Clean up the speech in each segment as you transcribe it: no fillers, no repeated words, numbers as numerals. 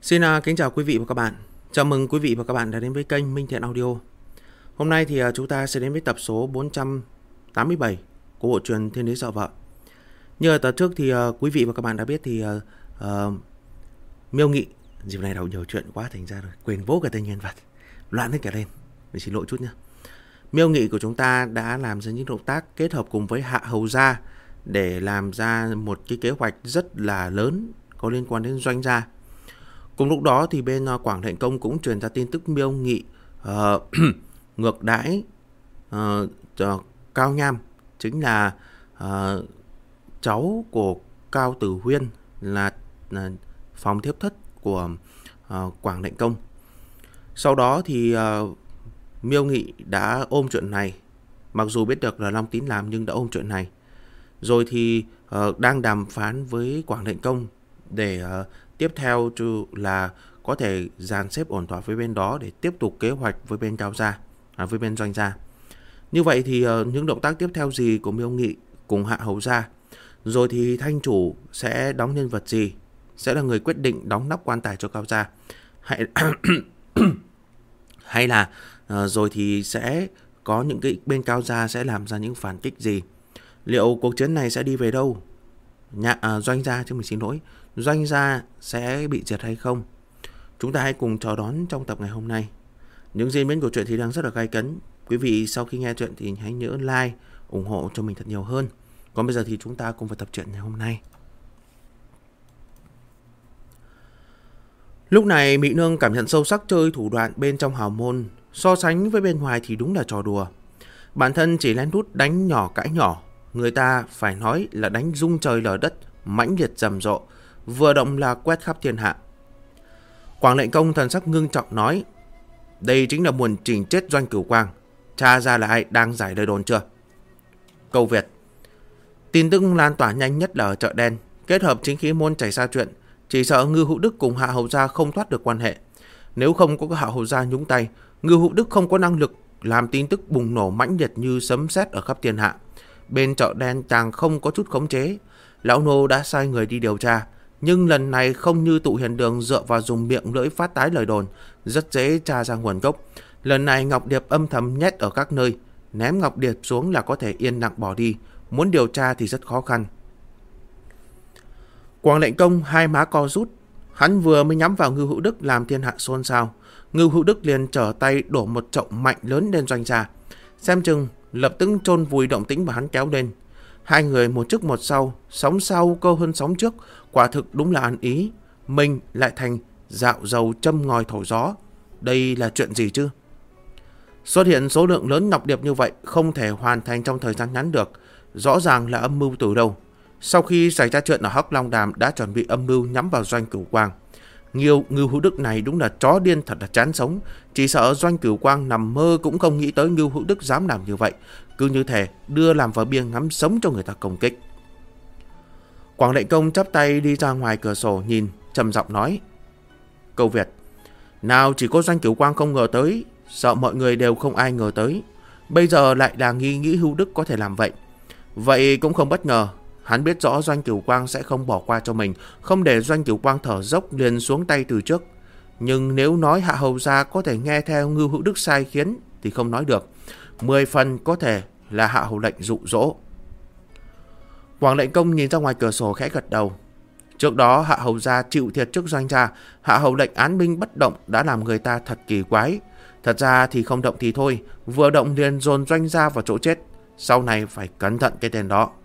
Kính chào quý vị và các bạn. Chào mừng quý vị và các bạn đã đến với kênh Minh Thiện Audio. Hôm nay thì chúng ta sẽ đến với tập số 487 của bộ truyện Thiên Đế Sợ Vợ. Như ở tập trước thì quý vị và các bạn đã biết thì Miêu Nghị, dịp này đọc nhiều chuyện quá thành ra rồi quên vô cả tên nhân vật, loạn hết cả lên. Mình xin lỗi chút nha. Miêu Nghị của chúng ta đã làm ra những động tác kết hợp cùng với Hạ Hầu Gia để làm ra một cái kế hoạch rất là lớn có liên quan đến Doanh gia. Cùng lúc đó thì bên Quảng Lệnh Công cũng truyền ra tin tức Miêu Nghị ngược đãi Cao Nham, chính là cháu của Cao Tử Huyên, là phòng thiếp thất của Quảng Lệnh Công. Sau đó thì Miêu Nghị đã ôm chuyện này, mặc dù biết được là Long Tín làm nhưng đã ôm chuyện này. Rồi thì đang đàm phán với Quảng Lệnh Công để tiếp theo là có thể dàn xếp ổn thỏa với bên đó để tiếp tục kế hoạch với bên Cao gia, với bên Doanh gia. Như vậy thì những động tác tiếp theo gì của Miêu Nghị cùng Hạ Hầu gia, rồi thì Thanh chủ sẽ đóng nhân vật gì, sẽ là người quyết định đóng nắp quan tài cho Cao gia, hay là rồi thì sẽ có những cái bên Cao gia sẽ làm ra những phản kích gì, liệu cuộc chiến này sẽ đi về đâu, Doanh gia chứ mình xin lỗi, Doanh gia sẽ bị diệt hay không? Chúng ta hãy cùng chờ đón trong tập ngày hôm nay. Những diễn biến của chuyện thì đang rất là gay cấn. Quý vị sau khi nghe chuyện thì hãy nhớ like, ủng hộ cho mình thật nhiều hơn. Còn bây giờ thì chúng ta cùng vào tập truyện ngày hôm nay. Lúc này Mị Nương cảm nhận sâu sắc chơi thủ đoạn bên trong hào môn so sánh với bên ngoài thì đúng là trò đùa. Bản thân chỉ lén lút đánh nhỏ cãi nhỏ, người ta phải nói là đánh rung trời lở đất, mãnh liệt rầm rộ, vừa động là quét khắp thiên hạ. Quảng Lệnh Công thần sắc ngưng trọng nói: đây chính là muốn chỉnh chết Doanh Cửu Quang. Tra ra là ai đang giải lời đồn chưa? Câu Việt: tin tức lan tỏa nhanh nhất là ở chợ đen, kết hợp chính khí môn chảy ra chuyện, chỉ sợ Ngư Hữu Đức cùng Hạ Hầu gia không thoát được quan hệ. Nếu không có Hạ Hầu gia nhúng tay, Ngư Hữu Đức không có năng lực làm tin tức bùng nổ mãnh liệt như sấm sét ở khắp thiên hạ. Bên chợ đen chàng không có chút khống chế. Lão nô đã sai người đi điều tra, nhưng lần này không như Tụ Hiền Đường dựa vào dùng miệng lưỡi phát tái lời đồn, rất dễ tra ra nguồn gốc. Lần này Ngọc Điệp âm thầm nhét ở các nơi, ném Ngọc Điệp xuống là có thể yên lặng bỏ đi, muốn điều tra thì rất khó khăn. Quảng Lệnh Công hai má co rút, hắn vừa mới nhắm vào Ngưu Hữu Đức làm thiên hạ xôn xao, Ngưu Hữu Đức liền trở tay đổ một chậu mạnh lớn lên Doanh gia, xem chừng lập tức chôn vùi động tĩnh mà hắn kéo lên. Hai người một trước một sau, sóng sau câu hơn sóng trước, quả thực đúng là ăn ý. Mình lại thành dạo dầu châm ngòi thổi gió. Đây là chuyện gì chứ? Xuất hiện số lượng lớn ngọc điệp như vậy không thể hoàn thành trong thời gian ngắn được, rõ ràng là âm mưu từ đâu. Sau khi xảy ra chuyện ở Hắc Long Đàm đã chuẩn bị âm mưu nhắm vào Doanh Cửu Quang. Ngưu Hữu Đức này đúng là chó điên thật là chán sống, chỉ sợ Doanh Cửu Quang nằm mơ cũng không nghĩ tới Ngưu Hữu Đức dám làm như vậy, cứ như thể đưa làm vào bia ngắm sống cho người ta công kích. Quảng Lệnh Công chắp tay đi ra ngoài cửa sổ nhìn, trầm giọng nói: Câu Việt: nào chỉ có Doanh Cửu Quang không ngờ tới, sợ mọi người đều không ai ngờ tới, bây giờ lại là nghĩ Hữu Đức có thể làm vậy. Vậy cũng không bất ngờ, hắn biết rõ Doanh Cửu Quang sẽ không bỏ qua cho mình, không để Doanh Cửu Quang thở dốc liền xuống tay từ trước. Nhưng nếu nói Hạ Hầu gia có thể nghe theo Ngưu Hữu Đức sai khiến thì không nói được, 10 phần có thể là Hạ Hầu lệnh dụ dỗ. Quảng Lệnh Công nhìn ra ngoài cửa sổ khẽ gật đầu. Trước đó Hạ Hầu gia chịu thiệt trước Doanh gia, Hạ Hầu lệnh án binh bất động đã làm người ta thật kỳ quái. Thật ra thì không động thì thôi, vừa động liền dồn Doanh gia vào chỗ chết. Sau này phải cẩn thận cái tên đó.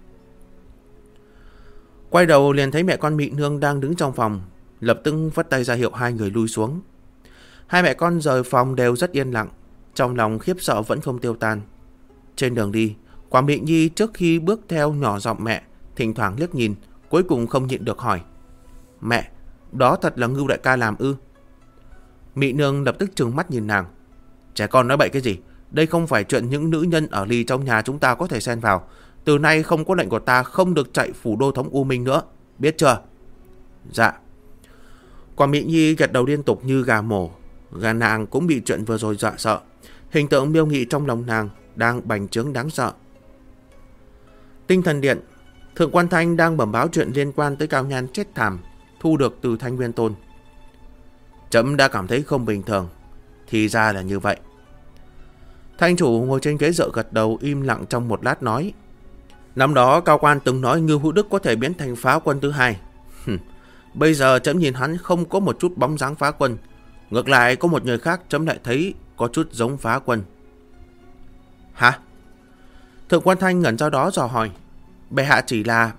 Quay đầu liền thấy mẹ con Mị Nương đang đứng trong phòng, lập tức vất tay ra hiệu hai người lui xuống. Hai mẹ con rời phòng đều rất yên lặng, trong lòng khiếp sợ vẫn không tiêu tan. Trên đường đi, Quảng Mị Nhi trước khi bước theo nhỏ giọng mẹ, thỉnh thoảng liếc nhìn, cuối cùng không nhịn được hỏi: Mẹ, đó thật là Ngưu đại ca làm ư? Mị Nương lập tức trừng mắt nhìn nàng: trẻ con nói bậy cái gì? Đây không phải chuyện những nữ nhân ở lì trong nhà chúng ta có thể xen vào. Từ nay không có lệnh của ta không được chạy phủ đô thống U Minh nữa, biết chưa? Dạ. Quảng Mị Nhi gật đầu liên tục như gà mổ. Gà nàng cũng bị chuyện vừa rồi dọa sợ. Hình tượng Miêu Nghị trong lòng nàng đang bành trướng đáng sợ. Tinh Thần Điện, Thượng Quan Thanh đang bẩm báo chuyện liên quan tới Cao Nhan chết thảm thu được từ Thanh Nguyên Tôn. Trẫm đã cảm thấy không bình thường. Thì ra là như vậy. Thanh chủ ngồi trên ghế dựa gật đầu im lặng trong một lát nói. Năm đó cao quan từng nói Ngưu Hữu Đức có thể biến thành phá quân thứ hai. Bây giờ trẫm nhìn hắn không có một chút bóng dáng phá quân. Ngược lại có một người khác trẫm lại thấy có chút giống phá quân. Hả? Thượng quan Thanh ngẩn ra đó dò hỏi. Bệ hạ chỉ là...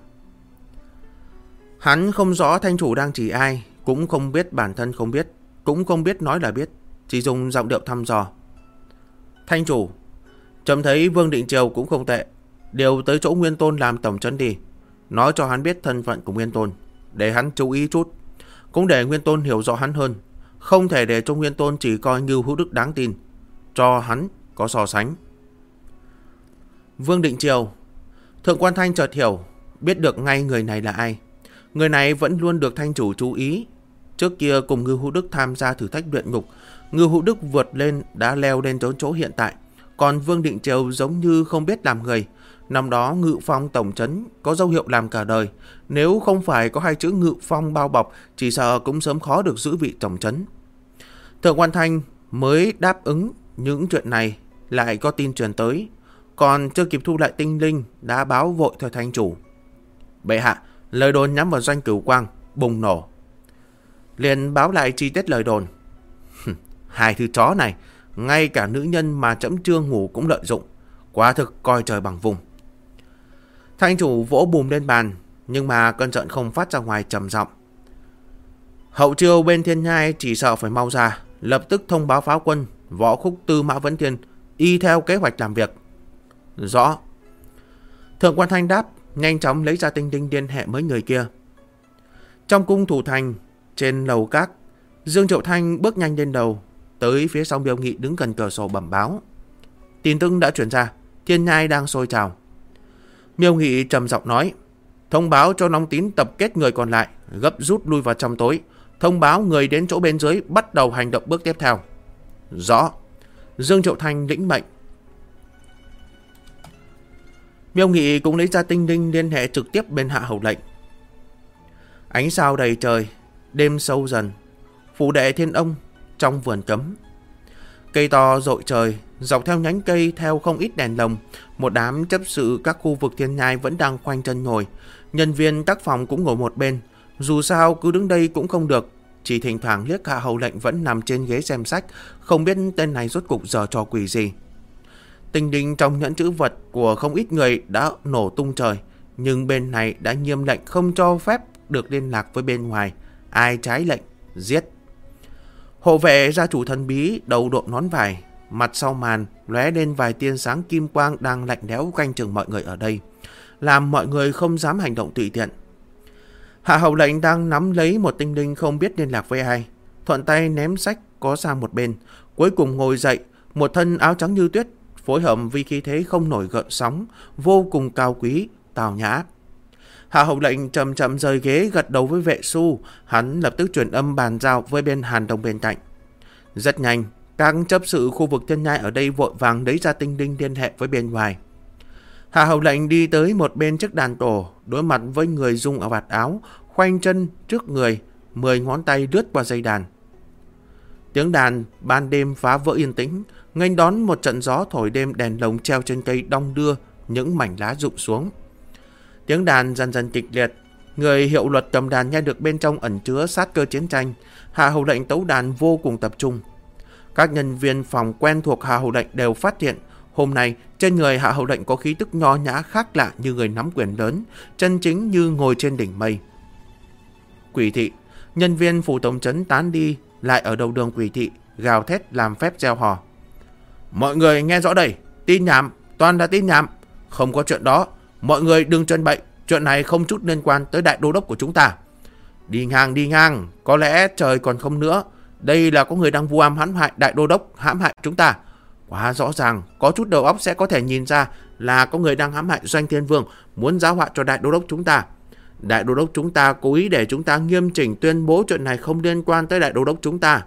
Hắn không rõ thanh chủ đang chỉ ai, cũng không biết bản thân không biết, cũng không biết nói là biết, chỉ dùng giọng điệu thăm dò. Thanh chủ, trẫm thấy Vương Định Triều cũng không tệ, điều tới chỗ Nguyên Tôn làm tổng trấn đi, nói cho hắn biết thân phận của Nguyên Tôn, để hắn chú ý chút, cũng để Nguyên Tôn hiểu rõ hắn hơn, không thể để cho Nguyên Tôn chỉ coi Ngưu Hữu Đức đáng tin, cho hắn có so sánh. Vương Định Triều, Thượng quan Thanh chợt hiểu, biết được ngay người này là ai. Người này vẫn luôn được thanh chủ chú ý. Trước kia cùng Ngưu Hữu Đức tham gia thử thách luyện ngục, Ngưu Hữu Đức vượt lên đã leo lên tới chỗ hiện tại. Còn Vương Định Triều giống như không biết làm người. Năm đó Ngự Phong tổng trấn có dấu hiệu làm cả đời. Nếu không phải có hai chữ Ngự Phong bao bọc, chỉ sợ cũng sớm khó được giữ vị tổng trấn. Thượng quan Thanh mới đáp ứng những chuyện này, lại có tin truyền tới. Còn chưa kịp thu lại tinh linh, đã báo vội theo thanh chủ. Bệ hạ, lời đồn nhắm vào doanh Cửu Quang bùng nổ. Liền báo lại chi tiết lời đồn. Hai thứ chó này, ngay cả nữ nhân mà trẫm chưa ngủ cũng lợi dụng, quả thực coi trời bằng vùng. Thanh chủ vỗ bùm lên bàn, nhưng mà cơn giận không phát ra ngoài, trầm giọng. Hậu chiêu bên Thiên Nhai chỉ sợ phải mau ra, lập tức thông báo pháo quân, Võ Khúc, Tư Mã Vấn Thiên y theo kế hoạch làm việc. Rõ. Thượng quan Thanh đáp, nhanh chóng lấy ra tinh linh liên hệ với người kia. Trong cung thủ thành, trên lầu các, Dương Triệu Thanh bước nhanh lên đầu, tới phía sau Miêu Nghị đứng gần cửa sổ bẩm báo. Tin tức đã chuyển ra, Thiên Nhai đang sôi trào. Miêu Nghị trầm giọng nói, thông báo cho Long Tín tập kết người còn lại, gấp rút lui vào trong tối, thông báo người đến chỗ bên dưới bắt đầu hành động bước tiếp theo. Rõ. Dương Triệu Thanh lĩnh mệnh. Miêu Nghị cũng lấy ra tinh linh liên hệ trực tiếp bên Hạ Hầu lệnh. Ánh sao đầy trời, đêm sâu dần, phủ đệ Thiên Ông trong vườn cấm. Cây to rội trời, dọc theo nhánh cây theo không ít đèn lồng, một đám chấp sự các khu vực Thiên Nhai vẫn đang khoanh chân ngồi. Nhân viên tác phòng cũng ngồi một bên, dù sao cứ đứng đây cũng không được, chỉ thỉnh thoảng liếc Hạ Hầu lệnh vẫn nằm trên ghế xem sách, không biết tên này rốt cục giở trò quỷ gì. Tinh linh trong nhẫn chữ vật của không ít người đã nổ tung trời, nhưng bên này đã nghiêm lệnh không cho phép được liên lạc với bên ngoài, ai trái lệnh giết. Hộ vệ gia chủ thần bí đầu đội nón vải, mặt sau màn lóe lên vài tia sáng kim quang đang lạnh lẽo canh chừng mọi người ở đây, làm mọi người không dám hành động tùy tiện. Hạ Hầu lệnh đang nắm lấy một tinh linh không biết liên lạc với ai, thuận tay ném sách có sang một bên, cuối cùng ngồi dậy, một thân áo trắng như tuyết, phối hợp vì khí thế không nổi gợn sóng, vô cùng cao quý, tào nhã. Hạ Hầu lệnh chậm chậm rời ghế gật đầu với vệ su, hắn lập tức truyền âm bàn giao với bên Hàn Đồng bên cạnh. Rất nhanh, các chấp sự khu vực Thiên Nhai ở đây vội vàng lấy ra tinh linh liên hệ với bên ngoài. Hạ Hầu lệnh đi tới một bên chiếc đàn tổ, đối mặt với người dung ở vạt áo, khoanh chân trước người, 10 ngón tay lướt qua dây đàn. Tiếng đàn ban đêm phá vỡ yên tĩnh, nghênh đón một trận gió thổi đêm, đèn lồng treo trên cây đong đưa, những mảnh lá rụng xuống. Tiếng đàn dần dần kịch liệt, người hiệu luật cầm đàn nghe được bên trong ẩn chứa sát cơ chiến tranh. Hạ Hầu lệnh tấu đàn vô cùng tập trung. Các nhân viên phòng quen thuộc Hạ Hầu lệnh đều phát hiện hôm nay trên người Hạ Hầu lệnh có khí tức nho nhã khác lạ, như người nắm quyền lớn, chân chính như ngồi trên đỉnh mây. Quỷ thị, nhân viên phủ tổng trấn tán đi, lại ở đầu đường quỷ thị gào thét làm phép gieo hò. Mọi người nghe rõ đây, tin nhảm, toàn là tin nhảm, không có chuyện đó, mọi người đừng truyền bậy, chuyện này không chút liên quan tới đại đô đốc của chúng ta. Đi ngang, có lẽ trời còn không nữa, đây là có người đang vu am hãm hại đại đô đốc, hãm hại chúng ta. Quá rõ ràng, có chút đầu óc sẽ có thể nhìn ra là có người đang hãm hại Doanh Thiên Vương, muốn giáo họa cho đại đô đốc chúng ta. Đại đô đốc chúng ta cố ý để chúng ta nghiêm chỉnh tuyên bố chuyện này không liên quan tới đại đô đốc chúng ta.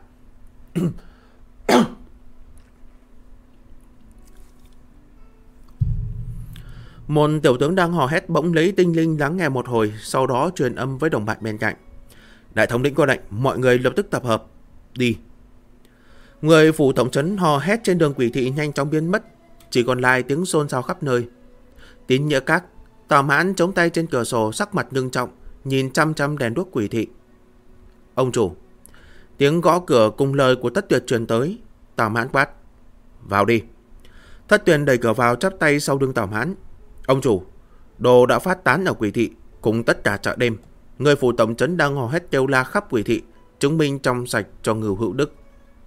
Một tiểu tướng đang hò hét bỗng lấy tinh linh lắng nghe một hồi, sau đó truyền âm với đồng bạn bên cạnh. Đại thống lĩnh có lệnh, mọi người lập tức tập hợp. Đi. Người phủ tổng trấn hò hét trên đường Quỷ Thị nhanh chóng biến mất, chỉ còn lại tiếng xôn xao khắp nơi. Tín Nghĩa Các, Tào Mãn chống tay trên cửa sổ, sắc mặt nghiêm trọng, nhìn chăm chăm đèn đuốc Quỷ Thị. Ông chủ. Tiếng gõ cửa cùng lời của Thất Tuyệt truyền tới. Tào Mãn quát. Vào đi. Thất Tuyệt đẩy cửa vào, chắp tay sau lưng Tào Mãn. Ông chủ, đồ đã phát tán ở Quỷ Thị cùng tất cả chợ đêm. Người phủ tổng trấn đang hò hét kêu la khắp Quỷ Thị, chứng minh trong sạch cho Ngưu Hữu Đức.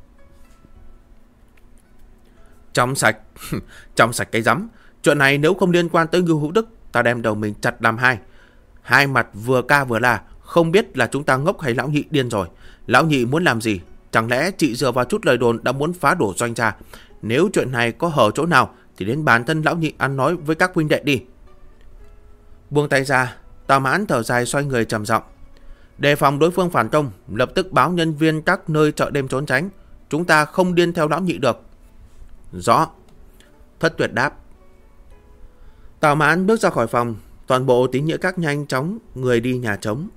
Trong sạch? Trong sạch cái rắm. Chuyện này nếu không liên quan tới Ngưu Hữu Đức, ta đem đầu mình chặt làm hai. Hai mặt vừa ca vừa la, không biết là chúng ta ngốc hay lão nhị điên rồi. Lão nhị muốn làm gì? Chẳng lẽ chị dựa vào chút lời đồn đã muốn phá đổ doanh gia? Nếu chuyện này có hở chỗ nào thì đến bản thân lão nhị ăn nói với các huynh đệ đi. Buông tay ra, Tào Mãn thở dài xoay người trầm giọng. Đề phòng đối phương phản công, lập tức báo nhân viên các nơi chợ đêm trốn tránh. Chúng ta không điên theo lão nhị được. Rõ. Thất Tuyệt đáp. Tào Mãn bước ra khỏi phòng, toàn bộ Tín Nghĩa Các nhanh chóng người đi nhà trống.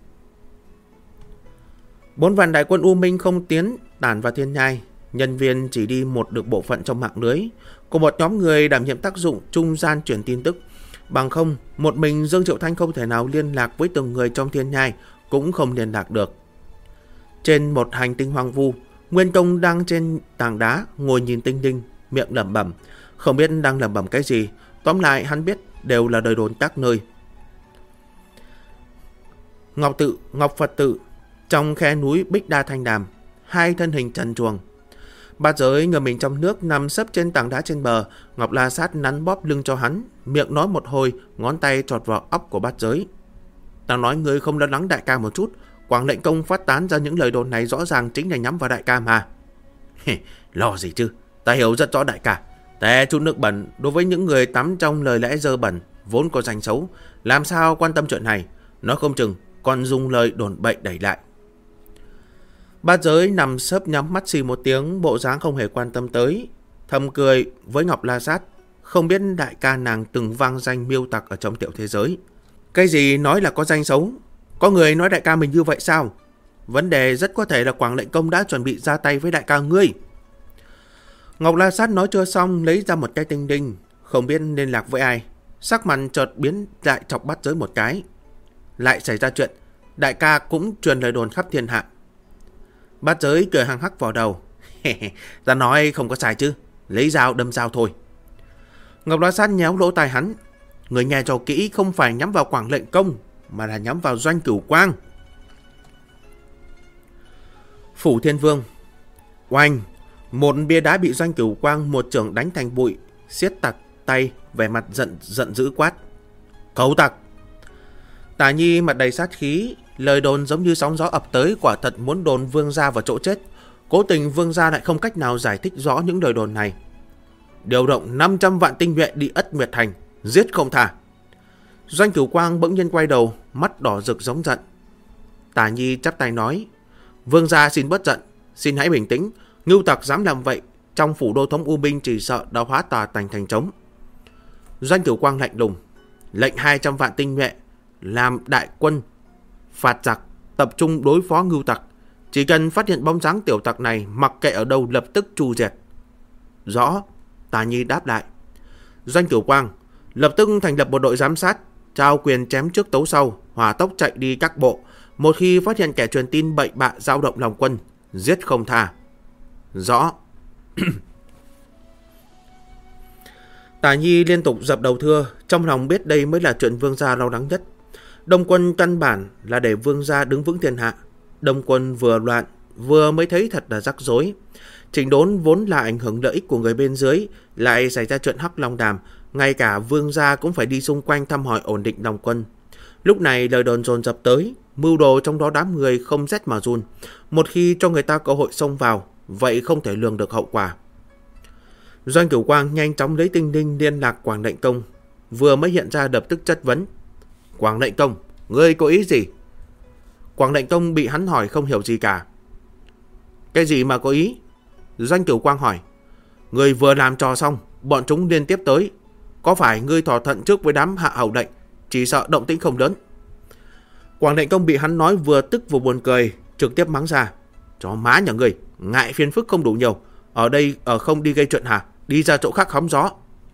4 vạn đại quân U Minh không tiến tản vào Thiên Nhai, nhân viên chỉ đi một được bộ phận trong mạng lưới, của một nhóm người đảm nhiệm tác dụng trung gian chuyển tin tức. Bằng không, một mình Dương Triệu Thanh không thể nào liên lạc với từng người trong Thiên Nhai, cũng không liên lạc được. Trên một hành tinh hoang vu, Nguyên Công đang trên tảng đá ngồi nhìn tinh tinh, miệng lẩm bẩm, không biết đang lẩm bẩm cái gì. Tóm lại hắn biết đều là đời đồn các nơi. Ngọc Tự, Ngọc Phật Tự, trong khe núi Bích Đa Thanh Đàm, hai thân hình trần truồng. Bát Giới ngờ mình trong nước nằm sấp trên tảng đá trên bờ. Ngọc La Sát nắn bóp lưng cho hắn, miệng nói một hồi, ngón tay chọt vào óc của Bát Giới. Ta nói ngươi không lo lắng đại ca một chút. Quảng Lệnh Công phát tán ra những lời đồn này rõ ràng chính là nhắm vào đại ca mà. Lo gì chứ, ta hiểu rất rõ đại ca. Té chút nước bẩn đối với những người tắm trong lời lẽ dơ bẩn vốn có danh xấu, làm sao quan tâm chuyện này. Nó không chừng còn dùng lời đồn bậy đẩy lại. Bát Giới nằm sấp nhắm mắt xì một tiếng, bộ dáng không hề quan tâm tới, thầm cười với Ngọc La Sát. Không biết đại ca nàng từng vang danh miêu tặc ở trong tiểu thế giới. Cái gì nói là có danh xấu? Có người nói đại ca mình như vậy sao? Vấn đề rất có thể là Quảng Lệnh Công đã chuẩn bị ra tay với đại ca ngươi. Ngọc La Sát nói chưa xong, lấy ra một cái tinh đinh, không biết liên lạc với ai. Sắc mặt chợt biến lại, chọc Bát Giới một cái. Lại xảy ra chuyện, đại ca cũng truyền lời đồn khắp thiên hạ. Bát Giới cười hăng hắc vào đầu. Ta nói không có sai chứ, lấy dao đâm dao thôi. Ngọc La Sát nhéo lỗ tai hắn. Người nghe cho kỹ, không phải nhắm vào Quảng Lệnh Công, mà là nhắm vào Doanh Cửu Quang. Phủ Thiên Vương. Oanh! Một bia đá bị Doanh Cửu Quang một chưởng đánh thành bụi, siết chặt tay, vẻ mặt giận dữ quát. Cẩu tặc! Tả Nhi mặt đầy sát khí, lời đồn giống như sóng gió ập tới, quả thật muốn đồn Vương gia vào chỗ chết. Cố tình Vương gia lại không cách nào giải thích rõ những lời đồn này. Điều động 500 vạn tinh nhuệ đi Ất Nguyệt Thành, giết không tha. Doanh Cửu Quang bỗng nhiên quay đầu, mắt đỏ rực giống giận. Tả Nhi chắp tay nói. Vương gia xin bớt giận, xin hãy bình tĩnh. Ngưu tặc dám làm vậy, trong phủ đô thống U Binh chỉ sợ đã hóa tà thành trống. Doanh Cửu Quang lạnh lùng. Lệnh 200 vạn tinh nhuệ làm đại quân phạt giặc, tập trung đối phó ngưu tặc. Chỉ cần phát hiện bóng dáng tiểu tặc này, mặc kệ ở đâu lập tức tru diệt. Rõ. Tả Nhi đáp lại. Doanh Cửu Quang lập tức thành lập một đội giám sát, trao quyền chém trước tấu sau, hỏa tốc chạy đi các bộ. Một khi phát hiện kẻ truyền tin bậy bạ dao động lòng quân, giết không tha. Rõ. Tả Nhi liên tục dập đầu thưa, trong lòng biết đây mới là chuyện Vương gia lo lắng nhất. Đông quân căn bản là để Vương gia đứng vững thiên hạ. Đông quân vừa loạn, vừa mới thấy thật là rắc rối. Chỉnh đốn vốn là ảnh hưởng lợi ích của người bên dưới, lại xảy ra chuyện Hắc Long Đàm, ngay cả Vương gia cũng phải đi xung quanh thăm hỏi ổn định lòng quân. Lúc này lời đồn dồn dập tới, mưu đồ trong đó đám người không rét mà run. Một khi cho người ta cơ hội xông vào, vậy không thể lường được hậu quả. Doanh Cửu Quang nhanh chóng lấy tinh đinh liên lạc Quảng Lệnh Công, vừa mới hiện ra lập tức chất vấn. Quảng Lệnh Công, ngươi có ý gì? Quảng Lệnh Công bị hắn hỏi không hiểu gì cả. Cái gì mà có ý? Doanh Cửu Quang hỏi. Ngươi vừa làm trò xong, bọn chúng liên tiếp tới. Có phải ngươi thỏa thuận trước với đám hạ hầu lệnh, chỉ sợ động tĩnh không lớn? Quảng Lệnh Công bị hắn nói vừa tức vừa buồn cười, trực tiếp mắng ra. Chó má nhà ngươi, ngại phiền phức không đủ nhiều. Ở đây không đi gây chuyện hả? Đi ra chỗ khác hóng gió.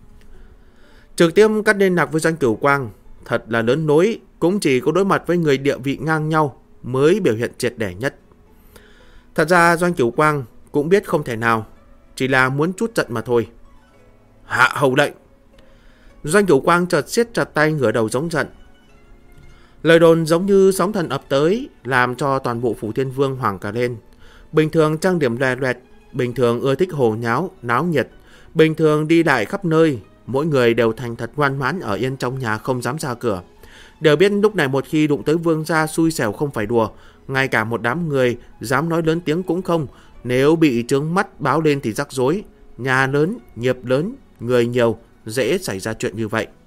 Trực tiếp cắt liên lạc với Doanh Cửu Quang. Thật là lớn lối, cũng chỉ có đối mặt với người địa vị ngang nhau mới biểu hiện triệt để nhất. Thật ra Doanh Cửu Quang cũng biết không thể nào, chỉ là muốn chút giận mà thôi. Hạ hầu lệnh. Doanh Cửu Quang chợt siết chặt tay, ngửa đầu giống giận. Lời đồn giống như sóng thần ập tới, làm cho toàn bộ Phủ Thiên Vương hoảng cả lên. Bình thường trang điểm loè loẹt, bình thường ưa thích hồ nháo, náo nhiệt, bình thường đi lại khắp nơi, mỗi người đều thành thật ngoan ngoãn ở yên trong nhà không dám ra cửa. Đều biết lúc này một khi đụng tới vương gia xui xẻo không phải đùa, ngay cả một đám người dám nói lớn tiếng cũng không, nếu bị trướng mắt báo lên thì rắc rối. Nhà lớn, nghiệp lớn, người nhiều, dễ xảy ra chuyện như vậy.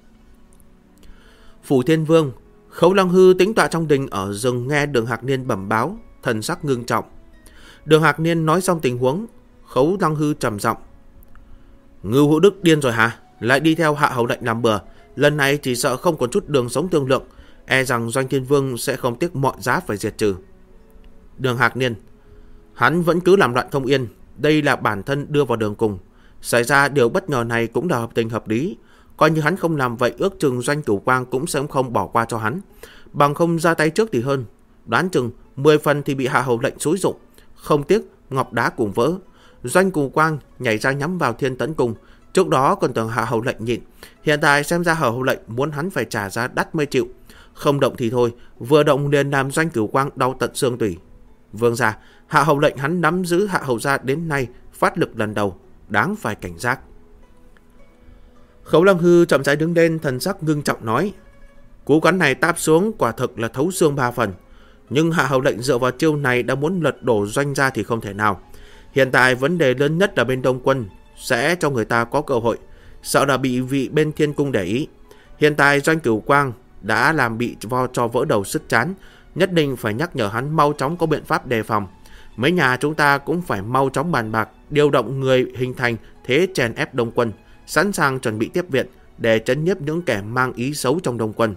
Phủ Thiên Vương, Khấu Lăng Hư tĩnh tọa trong đình ở rừng nghe Đường Hạc Niên bẩm báo, thần sắc ngưng trọng. Đường Hạc Niên nói xong tình huống, Khấu Lăng Hư trầm giọng. Ngưu Hữu Đức điên rồi hả? Lại đi theo hạ hầu lệnh làm bừa. Lần này chỉ sợ không còn chút đường sống thương lượng, e rằng Doanh Thiên Vương sẽ không tiếc mọi giá phải diệt trừ. Đường Hạc Niên, hắn vẫn cứ làm loạn không yên, đây là bản thân đưa vào đường cùng. Xảy ra điều bất ngờ này cũng là hợp tình hợp lý. Coi như hắn không làm vậy, ước chừng Doanh Cửu Quang cũng sẽ không bỏ qua cho hắn. Bằng không ra tay trước thì hơn. Đoán chừng 10 phần thì bị hạ hầu lệnh xúi dụng, không tiếc ngọc đá cùng vỡ. Doanh Cửu Quang nhảy ra nhắm vào Thiên Tấn Cung. Trước đó còn tưởng hạ hầu lệnh nhịn, hiện tại xem ra hạ hầu lệnh muốn hắn phải trả giá đắt mới chịu. Không động thì thôi, vừa động liền làm Doanh Cửu Quang đau tận xương tủy. Vương gia, hạ hầu lệnh hắn nắm giữ hạ hầu gia đến nay phát lực lần đầu, đáng phải cảnh giác. Khấu Lăng Hư chậm rãi đứng lên, thần sắc ngưng trọng nói. Cú cắn này táp xuống quả thực là thấu xương 3 phần. Nhưng hạ hầu lệnh dựa vào chiêu này đã muốn lật đổ Doanh gia thì không thể nào. Hiện tại vấn đề lớn nhất là bên Đông Quân sẽ cho người ta có cơ hội, sợ là bị vị bên Thiên Cung để ý. Hiện tại Doanh Cửu Quang đã làm bị cho vỡ đầu sứt chán, nhất định phải nhắc nhở hắn mau chóng có biện pháp đề phòng. Mấy nhà chúng ta cũng phải mau chóng bàn bạc, điều động người hình thành thế chèn ép Đông Quân, sẵn sàng chuẩn bị tiếp viện để trấn nhiếp những kẻ mang ý xấu trong Đông Quân.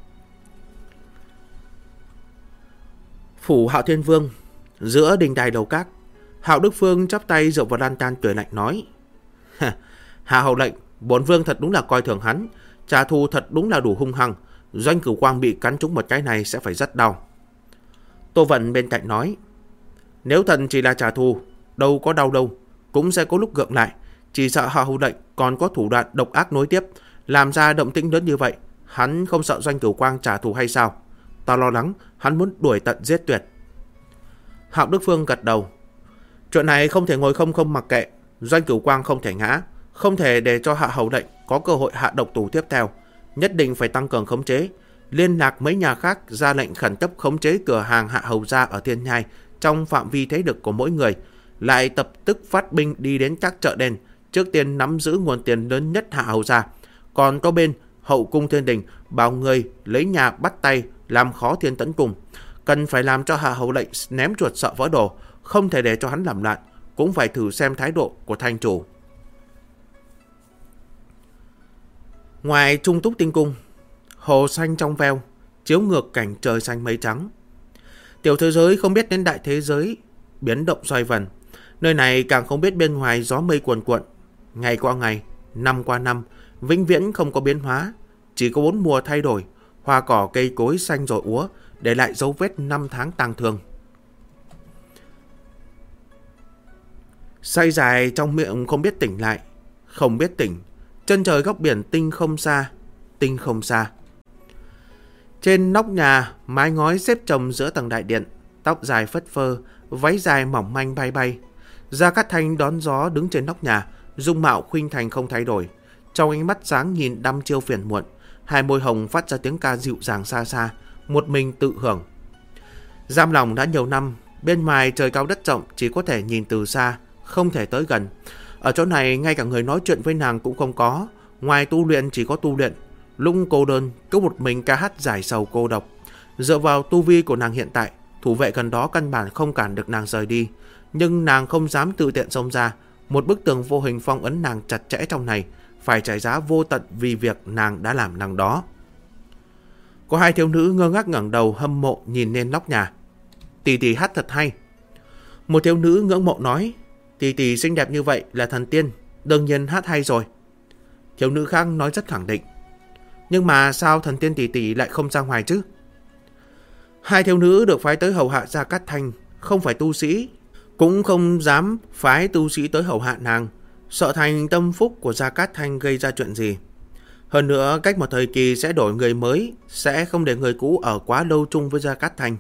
Phủ Hạo Thiên Vương, giữa đình đài đầu các, Hạo Đức Phương chắp tay dựa vào lan can cười lạnh nói. Hạ hầu lệnh, bổn vương thật đúng là coi thường hắn, trả thù thật đúng là đủ hung hăng. Doanh Cửu Quang bị cắn trúng một cái này sẽ phải rất đau. Tô Vận bên cạnh nói. Nếu thần chỉ là trả thù, đâu có đau đâu, cũng sẽ có lúc gượng lại. Chỉ sợ hạ hầu lệnh còn có thủ đoạn độc ác nối tiếp, làm ra động tĩnh lớn như vậy. Hắn không sợ Doanh Cửu Quang trả thù hay sao? Ta lo lắng hắn muốn đuổi tận giết tuyệt. Hạo Đức Phương gật đầu. Chuyện này không thể ngồi không mặc kệ. Doanh Cửu Quang không thể ngã, không thể để cho hạ hầu lệnh có cơ hội hạ độc thủ tiếp theo. Nhất định phải tăng cường khống chế, liên lạc mấy nhà khác ra lệnh khẩn cấp khống chế cửa hàng hạ hầu gia ở Thiên Nhai trong phạm vi thế lực của mỗi người, lại tập tức phát binh đi đến các chợ đen, trước tiên nắm giữ nguồn tiền lớn nhất hạ hầu gia. Còn có bên hậu cung Thiên Đình bảo người lấy nhà bắt tay làm khó Thiên Tấn Cung, cần phải làm cho hạ hầu lệnh ném chuột sợ vỡ đồ, không thể để cho hắn làm loạn, cũng phải thử xem thái độ của thành chủ. Ngoài Trung Túc Tinh Cung, hồ xanh trong veo, chiếu ngược cảnh trời xanh mây trắng. Tiểu thế giới không biết đến đại thế giới, biến động xoay vần. Nơi này càng không biết bên ngoài gió mây cuồn cuộn. Ngày qua ngày, năm qua năm, vĩnh viễn không có biến hóa. Chỉ có 4 mùa thay đổi, hoa cỏ cây cối xanh rồi úa, để lại dấu vết 5 tháng tang thương. Say dài trong miệng không biết tỉnh lại, không biết tỉnh. Chân trời góc biển tinh không xa, tinh không xa. Trên nóc nhà, mái ngói xếp chồng giữa tầng đại điện, tóc dài phất phơ, váy dài mỏng manh bay bay. Gia Cát Thanh đón gió đứng trên nóc nhà, dung mạo khuynh thành không thay đổi. Trong ánh mắt sáng nhìn đăm chiêu phiền muộn, hai môi hồng phát ra tiếng ca dịu dàng xa xa, một mình tự hưởng. Giam lòng đã nhiều năm, bên ngoài trời cao đất rộng chỉ có thể nhìn từ xa, không thể tới gần. Ở chỗ này ngay cả người nói chuyện với nàng cũng không có, ngoài tu luyện chỉ có tu luyện. Lung cô đơn, cứ một mình ca hát giải sầu cô độc. Dựa vào tu vi của nàng hiện tại, thủ vệ gần đó căn bản không cản được nàng rời đi. Nhưng nàng không dám tự tiện xông ra, một bức tường vô hình phong ấn nàng chặt chẽ trong này, phải trả giá vô tận vì việc nàng đã làm nàng đó. Có hai thiếu nữ ngơ ngác ngẩng đầu hâm mộ nhìn lên nóc nhà. Tỷ tỷ hát thật hay. Một thiếu nữ ngưỡng mộ nói, tỷ tỷ xinh đẹp như vậy là thần tiên, đương nhiên hát hay rồi. Thiếu nữ khác nói rất khẳng định, nhưng mà sao thần tiên tỷ tỷ lại không ra ngoài chứ? Hai thiếu nữ được phái tới hầu hạ Gia Cát Thanh, không phải tu sĩ, cũng không dám phái tu sĩ tới hầu hạ nàng, sợ thành tâm phúc của Gia Cát Thanh gây ra chuyện gì. Hơn nữa, cách một thời kỳ sẽ đổi người mới, sẽ không để người cũ ở quá lâu chung với Gia Cát Thanh.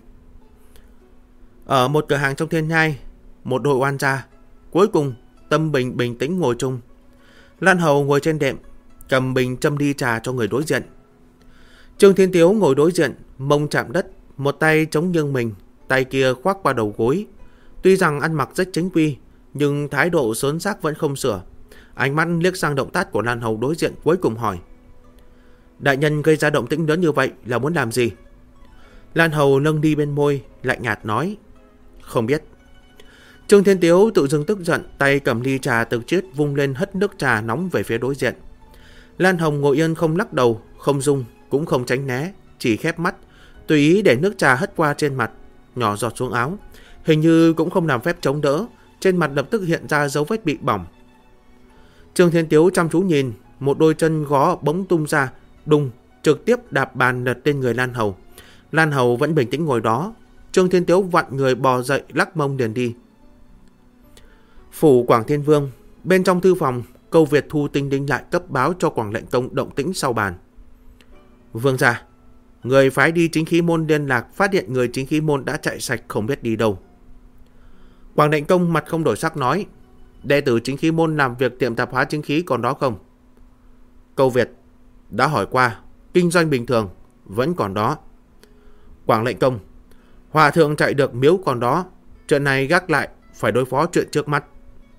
Ở một cửa hàng trong Thiên Nhai, một đội oan gia, cuối cùng Tâm Bình bình tĩnh ngồi chung. Lan Hầu ngồi trên đệm, cầm bình châm ly trà cho người đối diện. Trương Thiên Tiếu ngồi đối diện, mông chạm đất, một tay chống nghiêng mình, tay kia khoác qua đầu gối. Tuy rằng ăn mặc rất chính quy, nhưng thái độ sớn xác vẫn không sửa. Ánh mắt liếc sang động tác của Lan Hầu đối diện, cuối cùng hỏi, đại nhân gây ra động tĩnh lớn như vậy là muốn làm gì? Lan Hầu nâng đi bên môi, lạnh nhạt nói, không biết. Trương Thiên Tiếu tự dưng tức giận, tay cầm ly trà từ chiếc vung lên hất nước trà nóng về phía đối diện. Lan Hồng ngồi yên không lắc đầu, không rung, cũng không tránh né, chỉ khép mắt, tùy ý để nước trà hất qua trên mặt, nhỏ giọt xuống áo. Hình như cũng không làm phép chống đỡ, trên mặt lập tức hiện ra dấu vết bị bỏng. Trương Thiên Tiếu chăm chú nhìn, một đôi chân gó bỗng tung ra, đùng, trực tiếp đạp bàn lật lên người Lan Hầu. Lan Hầu vẫn bình tĩnh ngồi đó. Trương Thiên Tiếu vặn người bò dậy, lắc mông liền đi. Phủ Quảng Thiên Vương, bên trong thư phòng, Câu Việt Thu tinh đinh lại cấp báo cho Quảng Lệnh Công động tĩnh sau bàn. Vương gia, người phái đi chính khí môn liên lạc, phát hiện người chính khí môn đã chạy sạch không biết đi đâu. Quảng Lệnh Công mặt không đổi sắc nói, đệ tử chính khí môn làm việc tiệm tạp hóa chính khí còn đó không? Câu Việt, đã hỏi qua, kinh doanh bình thường, vẫn còn đó. Quảng Lệnh Công, hòa thượng chạy được miếu còn đó, chuyện này gác lại, phải đối phó chuyện trước mắt.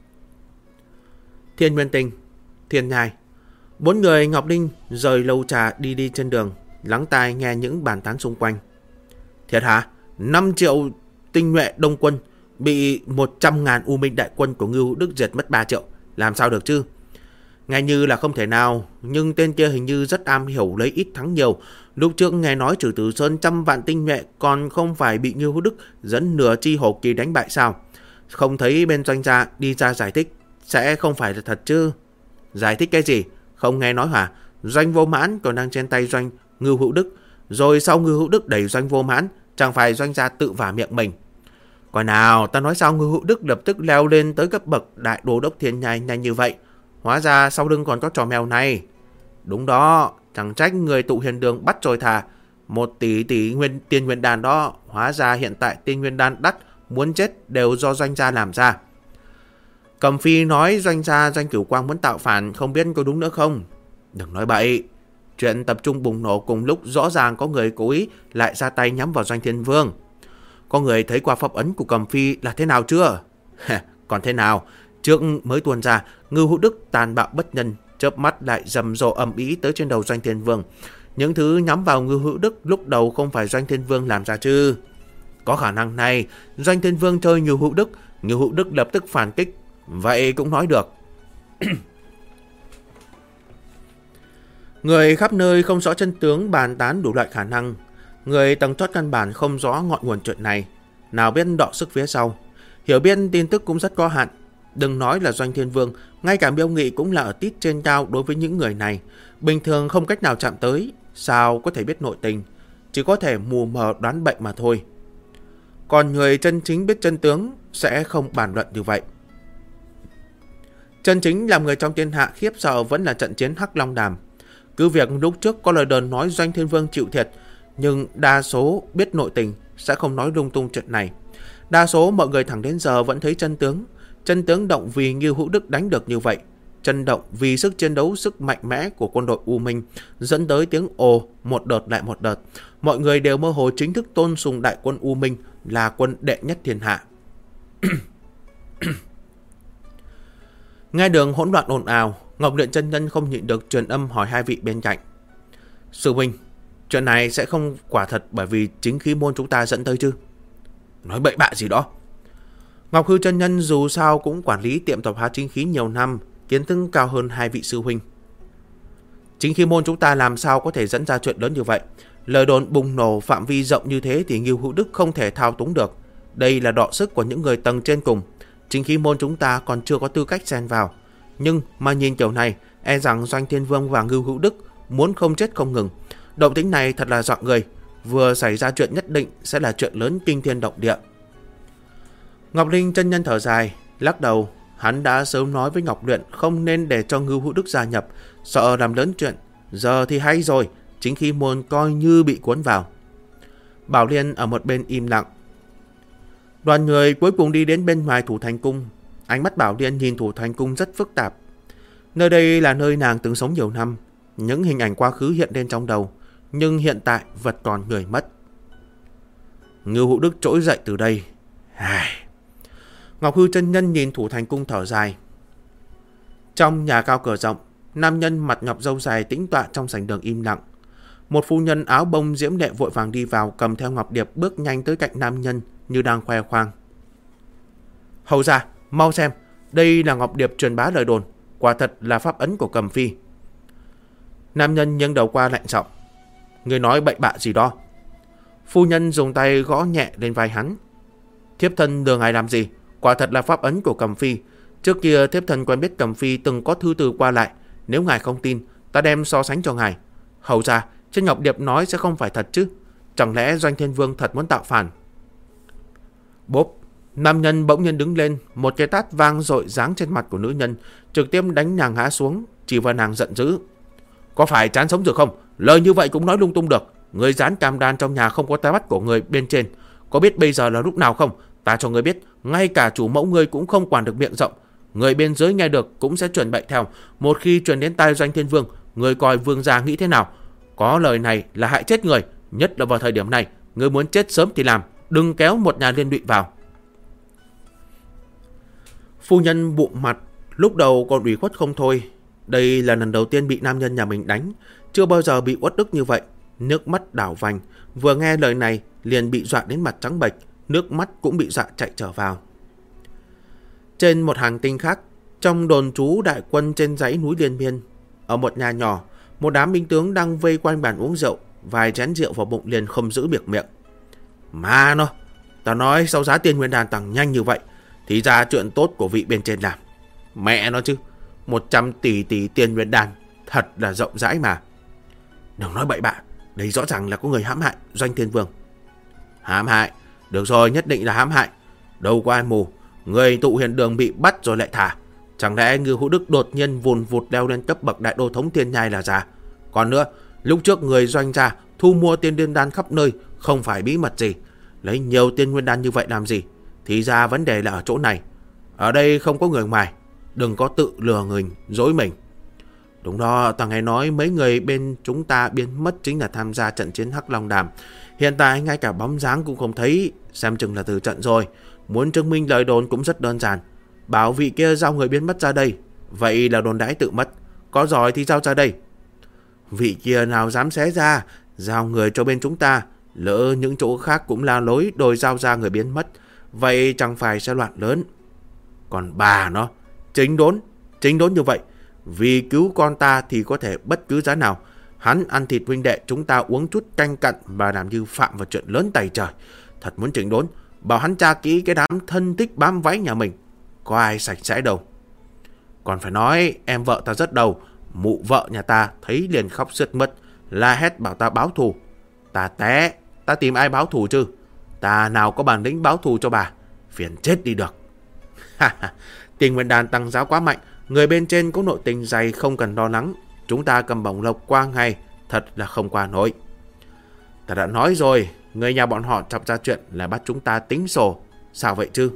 Thiên Nguyên Tinh, Thiên Nhai, bốn người Ngọc Linh rời lâu trà đi trên đường, lắng tai nghe những bàn tán xung quanh. Thiệt hả? 5 triệu tinh nhuệ đông quân bị 100.000 U Minh đại quân của Ngưu Đức diệt mất 3 triệu, làm sao được chứ? Nghe như là không thể nào, nhưng tên kia hình như rất am hiểu lấy ít thắng nhiều. Lúc trước nghe nói Trừ Tử Sơn 100 vạn tinh nhuệ còn không phải bị Ngưu Đức dẫn nửa chi hổ kỳ đánh bại sao? Không thấy bên doanh gia đi ra giải thích, sẽ không phải là thật chứ? Giải thích cái gì? Không nghe nói hả? Doanh Vô Mãn còn đang trên tay doanh Ngưu Hữu Đức, rồi sau Ngưu Hữu Đức đẩy doanh Vô Mãn, chẳng phải doanh gia tự vả miệng mình. Coi nào, ta nói sao Ngưu Hữu Đức lập tức leo lên tới cấp bậc đại đô đốc Thiên Nhai nhanh như vậy? Hóa ra sau lưng còn có trò mèo này. Đúng đó, chẳng trách người tụ hiền đường bắt rồi thà. 1 tỷ tiền nguyên đan đó, hóa ra hiện tại tiền nguyên đan đắt, muốn chết đều do doanh gia làm ra. Cầm Phi nói doanh gia Doanh Cửu Quang muốn tạo phản, không biết có đúng nữa không? Đừng nói bậy. Chuyện tập trung bùng nổ cùng lúc rõ ràng có người cố ý lại ra tay nhắm vào Doanh Thiên Vương. Có người thấy qua pháp ấn của Cầm Phi là thế nào chưa? Còn thế nào? Trước mới tuôn ra, Ngưu Hữu Đức tàn bạo bất nhân, chớp mắt lại rầm rộ ầm ĩ tới trên đầu Doanh Thiên Vương. Những thứ nhắm vào Ngưu Hữu Đức lúc đầu không phải Doanh Thiên Vương làm ra chứ? Có khả năng này, Doanh Thiên Vương chơi Ngưu Hữu Đức lập tức phản kích, vậy cũng nói được. Người khắp nơi không rõ chân tướng bàn tán đủ loại khả năng. Người tầng chót căn bản không rõ ngọn nguồn chuyện này, nào biết đọ sức phía sau. Hiểu biết tin tức cũng rất có hạn. Đừng nói là Doanh Thiên Vương, ngay cả Miêu Nghị cũng là ở tít trên cao đối với những người này. Bình thường không cách nào chạm tới, sao có thể biết nội tình, chỉ có thể mù mờ đoán bệnh mà thôi. Còn người chân chính biết chân tướng sẽ không bàn luận như vậy. Chân chính làm người trong thiên hạ khiếp sợ vẫn là trận chiến Hắc Long Đàm. Cứ việc lúc trước có lời đồn nói Doanh Thiên Vương chịu thiệt, nhưng đa số biết nội tình sẽ không nói lung tung chuyện này. Đa số mọi người thẳng đến giờ vẫn thấy chân tướng. Chân tướng động vì Ngưu Hữu Đức đánh được như vậy. Chân động vì sức chiến đấu, sức mạnh mẽ của quân đội U Minh, dẫn tới tiếng ồ một đợt lại một đợt. Mọi người đều mơ hồ chính thức tôn sùng đại quân U Minh là quân đệ nhất thiên hạ. Nghe đường hỗn loạn ồn ào, Ngọc Luyện chân nhân không nhịn được truyền âm hỏi hai vị bên cạnh. Sư huynh, chuyện này sẽ không quả thật bởi vì chính khí môn chúng ta dẫn tới chứ? Nói bậy bạ gì đó. Ngọc Hư chân nhân dù sao cũng quản lý tiệm tạp hóa chính khí nhiều năm, kiến thức cao hơn hai vị sư huynh. Chính khí môn chúng ta làm sao có thể dẫn ra chuyện lớn như vậy? Lời đồn bùng nổ phạm vi rộng như thế thì Ngưu Hữu Đức không thể thao túng được. Đây là đọ sức của những người tầng trên cùng. Chính khí môn chúng ta còn chưa có tư cách xen vào. Nhưng mà nhìn kiểu này, e rằng Doanh Thiên Vương và Ngưu Hữu Đức muốn không chết không ngừng. Động tĩnh này thật là dọa người. Vừa xảy ra chuyện nhất định sẽ là chuyện lớn kinh thiên động địa. Ngọc Linh chân nhân thở dài, lắc đầu. Hắn đã sớm nói với Ngọc Luyện không nên để cho Ngưu Hữu Đức gia nhập, sợ làm lớn chuyện. Giờ thì hay rồi, chính khí môn coi như bị cuốn vào. Bảo Liên ở một bên im lặng. Đoàn người cuối cùng đi đến bên ngoài Thủ Thành Cung. Ánh mắt Bảo Liên nhìn Thủ Thành Cung rất phức tạp. Nơi đây là nơi nàng từng sống nhiều năm. Những hình ảnh quá khứ hiện lên trong đầu, nhưng hiện tại vật còn người mất. Ngưu Hữu Đức trỗi dậy từ đây. Ngọc Hư chân nhân nhìn Thủ Thành Cung thở dài. Trong nhà cao cửa rộng, nam nhân mặt ngọc râu dài tĩnh tọa trong sảnh đường im lặng. Một phu nhân áo bông diễm lệ vội vàng đi vào, cầm theo ngọc điệp bước nhanh tới cạnh nam nhân như đang khoe khoang. Hầu ra, mau xem, đây là ngọc điệp truyền bá lời đồn, quả thật là pháp ấn của Cầm Phi. Nam nhân nghiêng đầu qua lạnh giọng. Người nói bậy bạ gì đó? Phu nhân dùng tay gõ nhẹ lên vai hắn. Thiếp thân lừa ngài làm gì? Quả thật là pháp ấn của Cầm Phi. Trước kia thiếp thân quen biết Cầm Phi từng có thư từ qua lại. Nếu ngài không tin, ta đem so sánh cho ngài. Hầu ra, trên ngọc điệp nói sẽ không phải thật chứ? Chẳng lẽ Doanh Thiên Vương thật muốn tạo phản? Bốp! Nam nhân bỗng nhiên đứng lên, một cái tát vang dội giáng trên mặt của nữ nhân, trực tiếp đánh nàng ngã xuống, chỉ vào nàng giận dữ. Có phải chán sống rồi không? Lời như vậy cũng nói lung tung được. Người dán cam đoan trong nhà không có tai mắt của người bên trên. Có biết bây giờ là lúc nào không? Ta cho người biết, ngay cả chủ mẫu ngươi cũng không quản được miệng rộng. Người bên dưới nghe được cũng sẽ truyền bậy theo. Một khi truyền đến tai Doanh Thiên Vương, người coi vương gia nghĩ thế nào? Có lời này là hại chết người, nhất là vào thời điểm này. Người muốn chết sớm thì làm, đừng kéo một nhà liên lụy vào. Phu nhân bụng mặt, lúc đầu còn ủy khuất không thôi. Đây là lần đầu tiên bị nam nhân nhà mình đánh, chưa bao giờ bị uất ức như vậy. Nước mắt đảo vành, vừa nghe lời này liền bị dọa đến mặt trắng bệch, nước mắt cũng bị dọa chạy trở vào. Trên một hành tinh khác, trong đồn trú đại quân trên dãy núi Liên Miên, ở một nhà nhỏ, một đám binh tướng đang vây quanh bàn uống rượu, vài chén rượu vào bụng liền không giữ được miệng. Mà nó, ta nói sao giá tiền nguyên đàn tăng nhanh như vậy, thì ra chuyện tốt của vị bên trên làm. Mẹ nó chứ, 100 tỷ tiền nguyên đàn, thật là rộng rãi mà. Đừng nói bậy bạ, đây rõ ràng là có người hãm hại Doanh Thiên Vương. Hãm hại? Được rồi, nhất định là hãm hại. Đâu có ai mù, người tụ hiền đường bị bắt rồi lại thả. Chẳng lẽ Ngưu Hữu Đức đột nhiên vùn vụt leo lên cấp bậc đại đô thống thiên nhai là giả? Còn nữa, lúc trước người Doanh gia thu mua tiên nguyên đan khắp nơi, không phải bí mật gì. Lấy nhiều tiên nguyên đan như vậy làm gì? Thì ra vấn đề là ở chỗ này. Ở đây không có người ngoài, đừng có tự lừa người, dối mình. Đúng đó, ta nghe nói mấy người bên chúng ta biến mất chính là tham gia trận chiến Hắc Long Đàm. Hiện tại ngay cả bóng dáng cũng không thấy, xem chừng là từ trận rồi. Muốn chứng minh lời đồn cũng rất đơn giản. Bảo vị kia giao người biến mất ra đây, vậy là đồn đãi tự mất. Có giỏi thì giao ra đây. Vị kia nào dám xé ra, giao người cho bên chúng ta. Lỡ những chỗ khác cũng la lối đòi giao ra người biến mất, vậy chẳng phải sẽ loạn lớn. Còn bà nó, chính đốn như vậy. Vì cứu con ta thì có thể bất cứ giá nào. Hắn ăn thịt huynh đệ chúng ta uống chút canh cặn và làm như phạm vào chuyện lớn tày trời. Thật muốn chỉnh đốn, bảo hắn tra kỹ cái đám thân tích bám váy nhà mình. Có ai sạch sẽ đâu. Còn phải nói em vợ ta rất đầu. Mụ vợ nhà ta thấy liền khóc sướt mướt, la hét bảo ta báo thù. Ta té, ta tìm ai báo thù chứ? Ta nào có bản lĩnh báo thù cho bà. Phiền chết đi được. Tiền nguyên đàn tăng giá quá mạnh, người bên trên có nội tình dày không cần lo lắng. Chúng ta cầm bổng lộc qua ngày, thật là không qua nổi. Ta đã nói rồi, người nhà bọn họ chọc ra chuyện là bắt chúng ta tính sổ. Sao vậy chứ?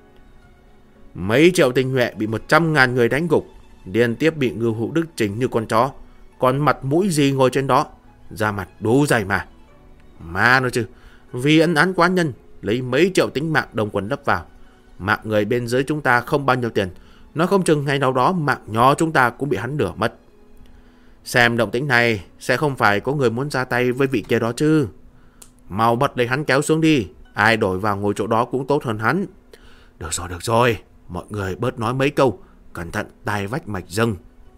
Mấy triệu tinh nhuệ bị 100.000 người đánh gục, liên tiếp bị Ngưu Hữu Đức chỉnh như con chó. Còn mặt mũi gì ngồi trên đó? Da mặt đủ dày mà. Mà nói chứ, vì ân án quá nhân, lấy mấy triệu tính mạng đồng quần đắp vào. Mạng người bên dưới chúng ta không bao nhiêu tiền, nói không chừng ngày nào đó mạng nhỏ chúng ta cũng bị hắn lửa mất. Xem động tĩnh này, sẽ không phải có người muốn ra tay với vị kia đó chứ. Mau bật lấy hắn kéo xuống đi, ai đổi vào ngồi chỗ đó cũng tốt hơn hắn. Được rồi, mọi người bớt nói mấy câu, cẩn thận tai vách mạch dâng.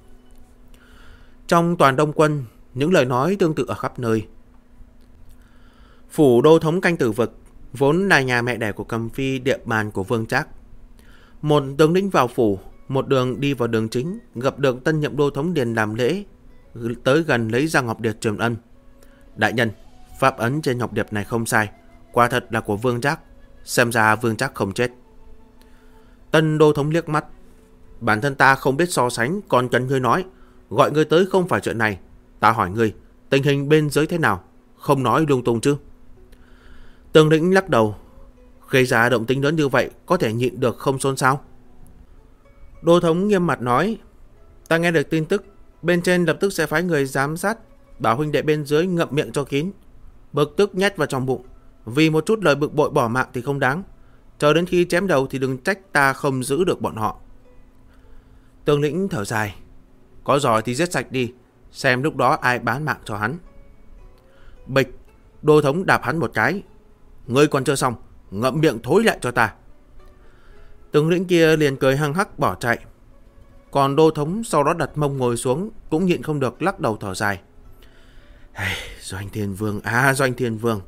Trong toàn Đông quân, những lời nói tương tự ở khắp nơi. Phủ đô thống canh tử vực, vốn là nhà mẹ đẻ của Cầm Phi, địa bàn của Vương Trác. Một tướng lĩnh vào phủ, một đường đi vào đường chính, gặp được tân nhậm đô thống Điền làm lễ, tới gần lấy ra ngọc điệp truyền ân. Đại nhân, pháp ấn trên ngọc điệp này không sai, quả thật là của Vương Trác, xem ra Vương Trác không chết. Tân đô thống liếc mắt, bản thân ta không biết so sánh, còn cần ngươi nói, gọi ngươi tới không phải chuyện này. Ta hỏi ngươi, tình hình bên dưới thế nào, không nói lung tung chứ? Tướng lĩnh lắc đầu, gây ra động tĩnh lớn như vậy, có thể nhịn được không xôn xao? Đô thống nghiêm mặt nói, ta nghe được tin tức, bên trên lập tức sẽ phái người giám sát, bảo huynh đệ bên dưới ngậm miệng cho kín, bực tức nhét vào trong bụng. Vì một chút lời bực bội bỏ mạng thì không đáng, chờ đến khi chém đầu thì đừng trách ta không giữ được bọn họ. Tướng lĩnh thở dài, có giỏi thì giết sạch đi, xem lúc đó ai bán mạng cho hắn. Bịch, đô thống đạp hắn một cái, ngươi còn chưa xong, ngậm miệng thối lại cho ta. Tướng lĩnh kia liền cười hăng hắc bỏ chạy. Còn đô thống sau đó đặt mông ngồi xuống, cũng nhịn không được lắc đầu thở dài. Doanh Thiên Vương, Doanh Thiên Vương.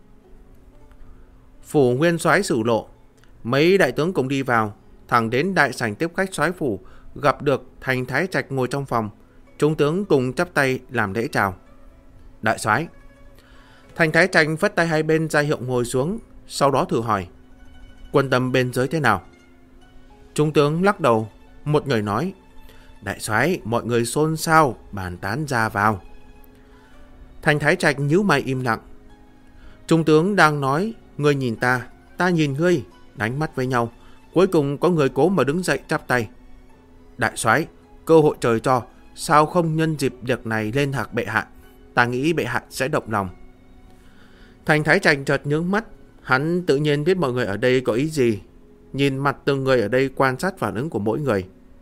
Phủ nguyên soái Sử Lộ, mấy đại tướng cùng đi vào, thẳng đến đại sảnh tiếp khách soái phủ, gặp được Thành Thái Trạch ngồi trong phòng. Chúng tướng cùng chắp tay làm lễ chào. Đại soái. Thành Thái Trạch phất tay hai bên ra hiệu ngồi xuống, sau đó thử hỏi, quân tâm bên dưới thế nào? Chúng tướng lắc đầu, một người nói, đại soái, mọi người xôn xao, bàn tán ra vào. Thành Thái Trạch nhíu mày im lặng. Trung tướng đang nói, ngươi nhìn ta, ta nhìn ngươi, đánh mắt với nhau. Cuối cùng có người cố mà đứng dậy chắp tay. Đại soái, cơ hội trời cho, sao không nhân dịp việc này lên hạc bệ hạ? Ta nghĩ bệ hạ sẽ động lòng. Thành Thái Trạch chợt nhướng mắt, hắn tự nhiên biết mọi người ở đây có ý gì. Nhìn mặt từng người ở đây, quan sát phản ứng của mỗi người.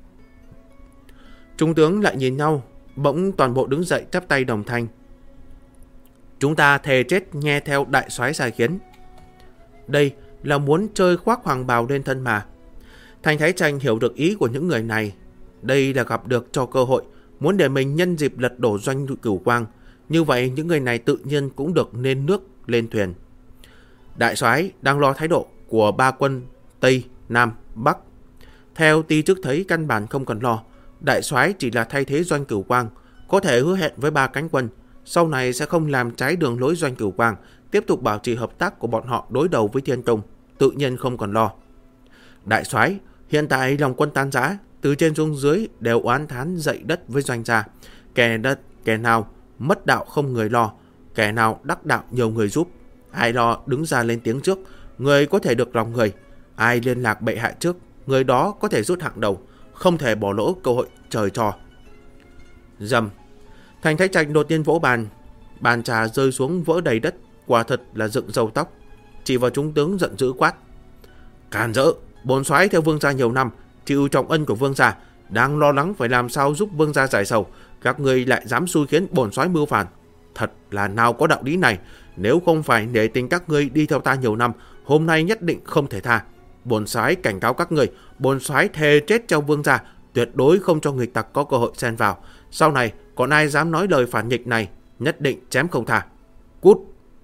Trung tướng lại nhìn nhau, bỗng toàn bộ đứng dậy chắp tay đồng thanh. Chúng ta thề chết nghe theo đại soái sai khiến. Đây là muốn chơi khoác hoàng bào lên thân mà. Thành Thái Trạch hiểu được ý của những người này. Đây là gặp được cho cơ hội, muốn để mình nhân dịp lật đổ Doanh Cửu Quang. Như vậy những người này tự nhiên cũng được nên nước lên thuyền. Đại soái đang lo thái độ của ba quân Tây, Nam, Bắc. Theo ti chức thấy căn bản không cần lo. Đại soái chỉ là thay thế Doanh Cửu Quang, có thể hứa hẹn với ba cánh quân sau này sẽ không làm trái đường lối Doanh Cửu Quang, tiếp tục bảo trì hợp tác của bọn họ đối đầu với Thiên Tông, tự nhiên không còn lo. Đại soái, hiện tại lòng quân tan rã, từ trên xuống dưới đều oán thán dậy đất với Doanh gia. Kẻ nào mất đạo không người lo, kẻ nào đắc đạo nhiều người giúp. Ai lo đứng ra lên tiếng trước, người có thể được lòng người. Ai liên lạc bệ hạ trước, người đó có thể rút hạng đầu, không thể bỏ lỡ cơ hội trời cho. Dầm. Thành Thái Trạch đột nhiên vỗ bàn, bàn trà rơi xuống vỡ đầy đất, quả thật là dựng râu tóc. Chỉ vào chúng tướng giận dữ quát. Càn rỡ, bổn soái theo vương gia nhiều năm, chịu trọng ân của vương gia, đang lo lắng phải làm sao giúp vương gia giải sầu, các ngươi lại dám xui khiến bổn soái mưu phản. Thật là nào có đạo lý này, nếu không phải để tình các ngươi đi theo ta nhiều năm, hôm nay nhất định không thể tha. Bổn soái cảnh cáo các ngươi, bổn soái thề chết cho vương gia, tuyệt đối không cho nghịch tặc có cơ hội xen vào. Sau này còn ai dám nói lời phản nghịch này, nhất định chém không tha. Cút.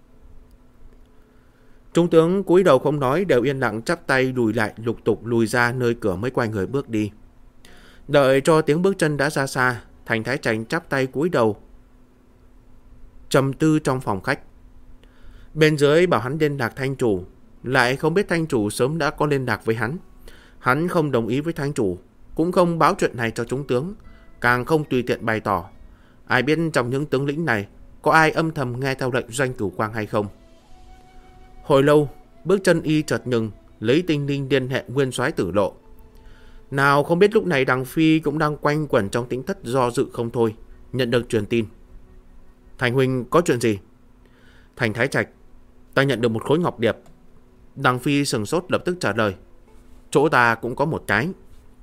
Trung tướng cúi đầu không nói, đều yên lặng chắp tay lùi lại, lục tục lùi ra nơi cửa mới quay người bước đi. Đợi cho tiếng bước chân đã ra xa, Thành Thái Trạch chắp tay cúi đầu trầm tư trong phòng khách. Bên dưới bảo hắn liên lạc thanh chủ, lại không biết thanh chủ sớm đã có liên lạc với hắn. Hắn không đồng ý với thanh chủ, cũng không báo chuyện này cho chúng tướng, càng không tùy tiện bày tỏ. Ai biết trong những tướng lĩnh này có ai âm thầm nghe theo lệnh Doanh Cửu Quang hay không? Hồi lâu, bước chân y chợt ngừng, lấy tinh linh liên hệ nguyên soái Tử Lộ. Nào không biết lúc này Đằng Phi cũng đang quanh quẩn trong tĩnh thất do dự không thôi, nhận được truyền tin. Thành huynh có chuyện gì? Thành Thái Trạch, ta nhận được một khối ngọc điệp. Đằng Phi sừng sốt lập tức trả lời. Chỗ ta cũng có một cái.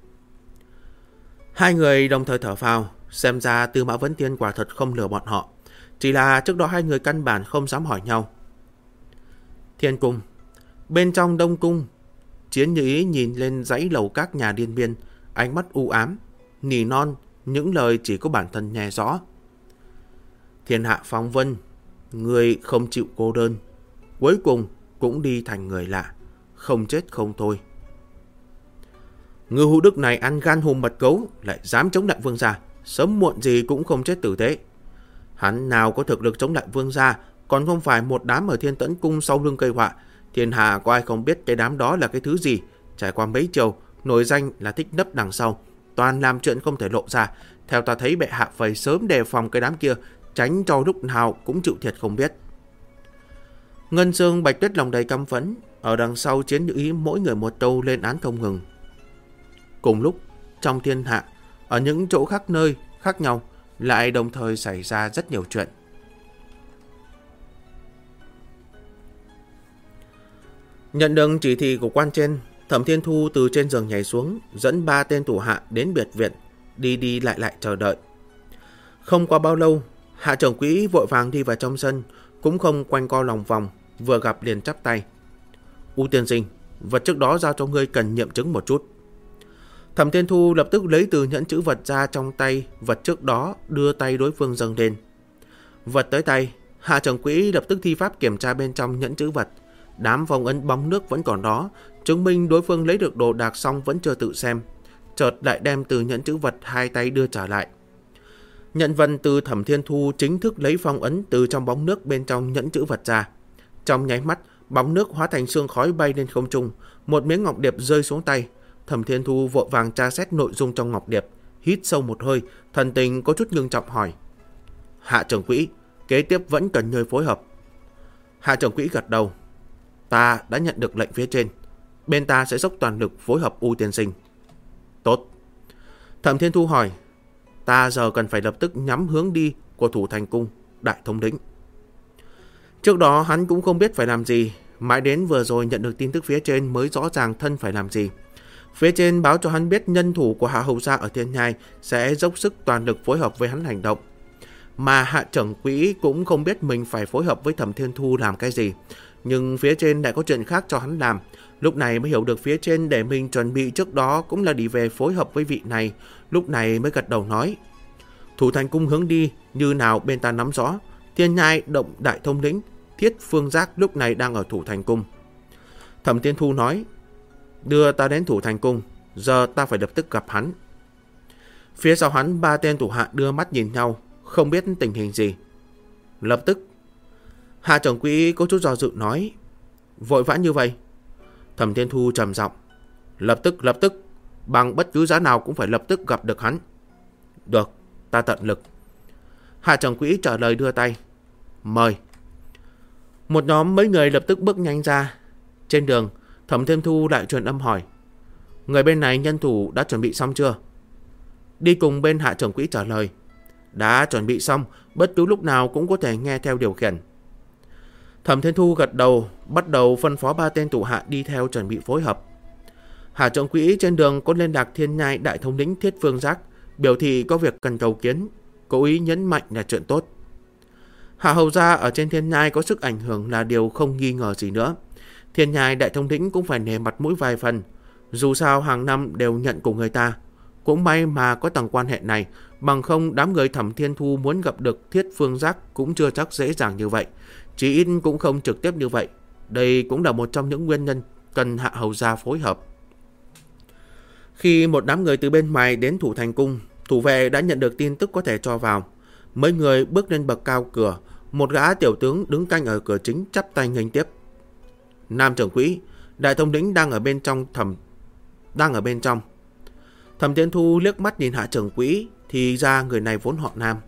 Hai người đồng thời thở phào, xem ra Tư Mã Vấn Tiên quả thật không lừa bọn họ. Chỉ là trước đó hai người căn bản không dám hỏi nhau. Thiên cung. Bên trong Đông cung, Chiến Như Ý nhìn lên dãy lầu các nhà Điên Biên, ánh mắt u ám, nỉ non những lời chỉ có bản thân nghe rõ. Thiên hạ phong vân, người không chịu cô đơn. Cuối cùng cũng đi thành người lạ, không chết không thôi. Ngưu Hữu Đức này ăn gan hùm mật gấu, lại dám chống lại vương gia, sớm muộn gì cũng không chết tử tế. Hắn nào có thực lực chống lại vương gia, còn không phải một đám ở Thiên Tẫn Cung sau lưng gây họa. Thiên hạ có ai không biết cái đám đó là cái thứ gì. Trải qua mấy triều, nổi danh là thích nấp đằng sau, toàn làm chuyện không thể lộ ra. Theo ta thấy bệ hạ phải sớm đề phòng cái đám kia, tránh cho lúc nào cũng chịu thiệt không biết. Ngân Sương, Bạch Tuyết lòng đầy căm phẫn, ở đằng sau chiến nữ ý mỗi người một câu lên án không ngừng. Cùng lúc, trong thiên hạ, ở những chỗ khác nơi khác nhau, lại đồng thời xảy ra rất nhiều chuyện. Nhận được chỉ thị của quan trên, Thẩm Thiên Thu từ trên giường nhảy xuống, dẫn 3 tên thủ hạ đến biệt viện, đi đi lại chờ đợi. Không qua bao lâu, Hạ trưởng quỹ vội vàng đi vào trong sân, cũng không quanh co lòng vòng, vừa gặp liền chắp tay. U tiên sinh, vật trước đó giao cho ngươi cần nghiệm chứng một chút. Thẩm Thiên Thu lập tức lấy từ nhẫn chữ vật ra trong tay vật trước đó, đưa tay đối phương dâng lên. Vật tới tay, Hạ trưởng quỹ lập tức thi pháp kiểm tra bên trong nhẫn chữ vật. Đám vòng ấn bóng nước vẫn còn đó, chứng minh đối phương lấy được đồ đạc xong vẫn chưa tự xem. Chợt lại đem từ nhẫn chữ vật hai tay đưa trả lại. Nhận vân từ Thẩm Thiên Thu chính thức lấy phong ấn từ trong bóng nước bên trong nhẫn chữ vật ra. Trong nháy mắt, bóng nước hóa thành sương khói bay lên không trung, một miếng ngọc điệp rơi xuống tay. Thẩm Thiên Thu vội vàng tra xét nội dung trong ngọc điệp, hít sâu một hơi, thần tình có chút ngưng trọng hỏi: Hạ trưởng quỹ, kế tiếp vẫn cần ngươi phối hợp. Hạ trưởng quỹ gật đầu: Ta đã nhận được lệnh phía trên, bên ta sẽ dốc toàn lực phối hợp U tiên sinh. Tốt. Thẩm Thiên Thu hỏi: Ta giờ cần phải lập tức nhắm hướng đi của Thủ Thành Cung, đại thống lĩnh. Trước đó hắn cũng không biết phải làm gì, mãi đến vừa rồi nhận được tin tức phía trên mới rõ ràng thân phải làm gì. Phía trên báo cho hắn biết nhân thủ của Hạ hầu gia ở Thiên Nhai sẽ dốc sức toàn lực phối hợp với hắn hành động. Mà Hạ trưởng quỹ cũng không biết mình phải phối hợp với Thẩm Thiên Thu làm cái gì. Nhưng phía trên lại có chuyện khác cho hắn làm. Lúc này mới hiểu được phía trên để mình chuẩn bị trước đó cũng là đi về phối hợp với vị này. Lúc này mới gật đầu nói: Thủ Thành Cung hướng đi như nào bên ta nắm rõ. Thiên Nhai động đại thống lĩnh Thiết Phương Giác lúc này đang ở Thủ Thành Cung. Thẩm Thiên Thu nói: Đưa ta đến Thủ Thành Cung, giờ ta phải lập tức gặp hắn. Phía sau hắn 3 tên thủ hạ đưa mắt nhìn nhau, không biết tình hình gì. Lập tức, Hạ trưởng quỹ có chút do dự nói: Vội vã như vậy? Thẩm Thiên Thu trầm giọng: Lập tức, bằng bất cứ giá nào cũng phải lập tức gặp được hắn. Được, ta tận lực. Hạ trưởng quỹ trả lời đưa tay: Mời. Một nhóm mấy người lập tức bước nhanh ra. Trên đường, Thẩm Thiên Thu lại truyền âm hỏi: Người bên này nhân thủ đã chuẩn bị xong chưa? Đi cùng bên Hạ trưởng quỹ trả lời: Đã chuẩn bị xong, bất cứ lúc nào cũng có thể nghe theo điều khiển. Thẩm Thiên Thu gật đầu, bắt đầu phân phó 3 tên thủ hạ đi theo chuẩn bị phối hợp. Hạ trưởng quỹ trên đường có liên lạc Thiên Nhai đại thống lĩnh Thiết Phương Giác, biểu thị có việc cần cầu kiến, cố ý nhấn mạnh là chuyện tốt. Hạ hầu gia ở trên Thiên Nhai có sức ảnh hưởng là điều không nghi ngờ gì nữa. Thiên Nhai đại thống lĩnh cũng phải nể mặt mũi vài phần, dù sao hàng năm đều nhận của người ta. Cũng may mà có tầng quan hệ này, bằng không đám người Thẩm Thiên Thu muốn gặp được Thiết Phương Giác cũng chưa chắc dễ dàng như vậy, chỉ ít cũng không trực tiếp như vậy. Đây cũng là một trong những nguyên nhân cần Hạ hầu gia phối hợp. Khi một đám người từ bên ngoài đến Thủ Thành Cung, thủ vệ đã nhận được tin tức có thể cho vào. Mấy người bước lên bậc cao cửa, một gã tiểu tướng đứng canh ở cửa chính chắp tay nghênh tiếp. Nam trưởng quỹ, đại thống lĩnh đang ở bên trong. Thẩm Thiên Thu liếc mắt nhìn Hạ trưởng quỹ, thì ra người này vốn họ Nam.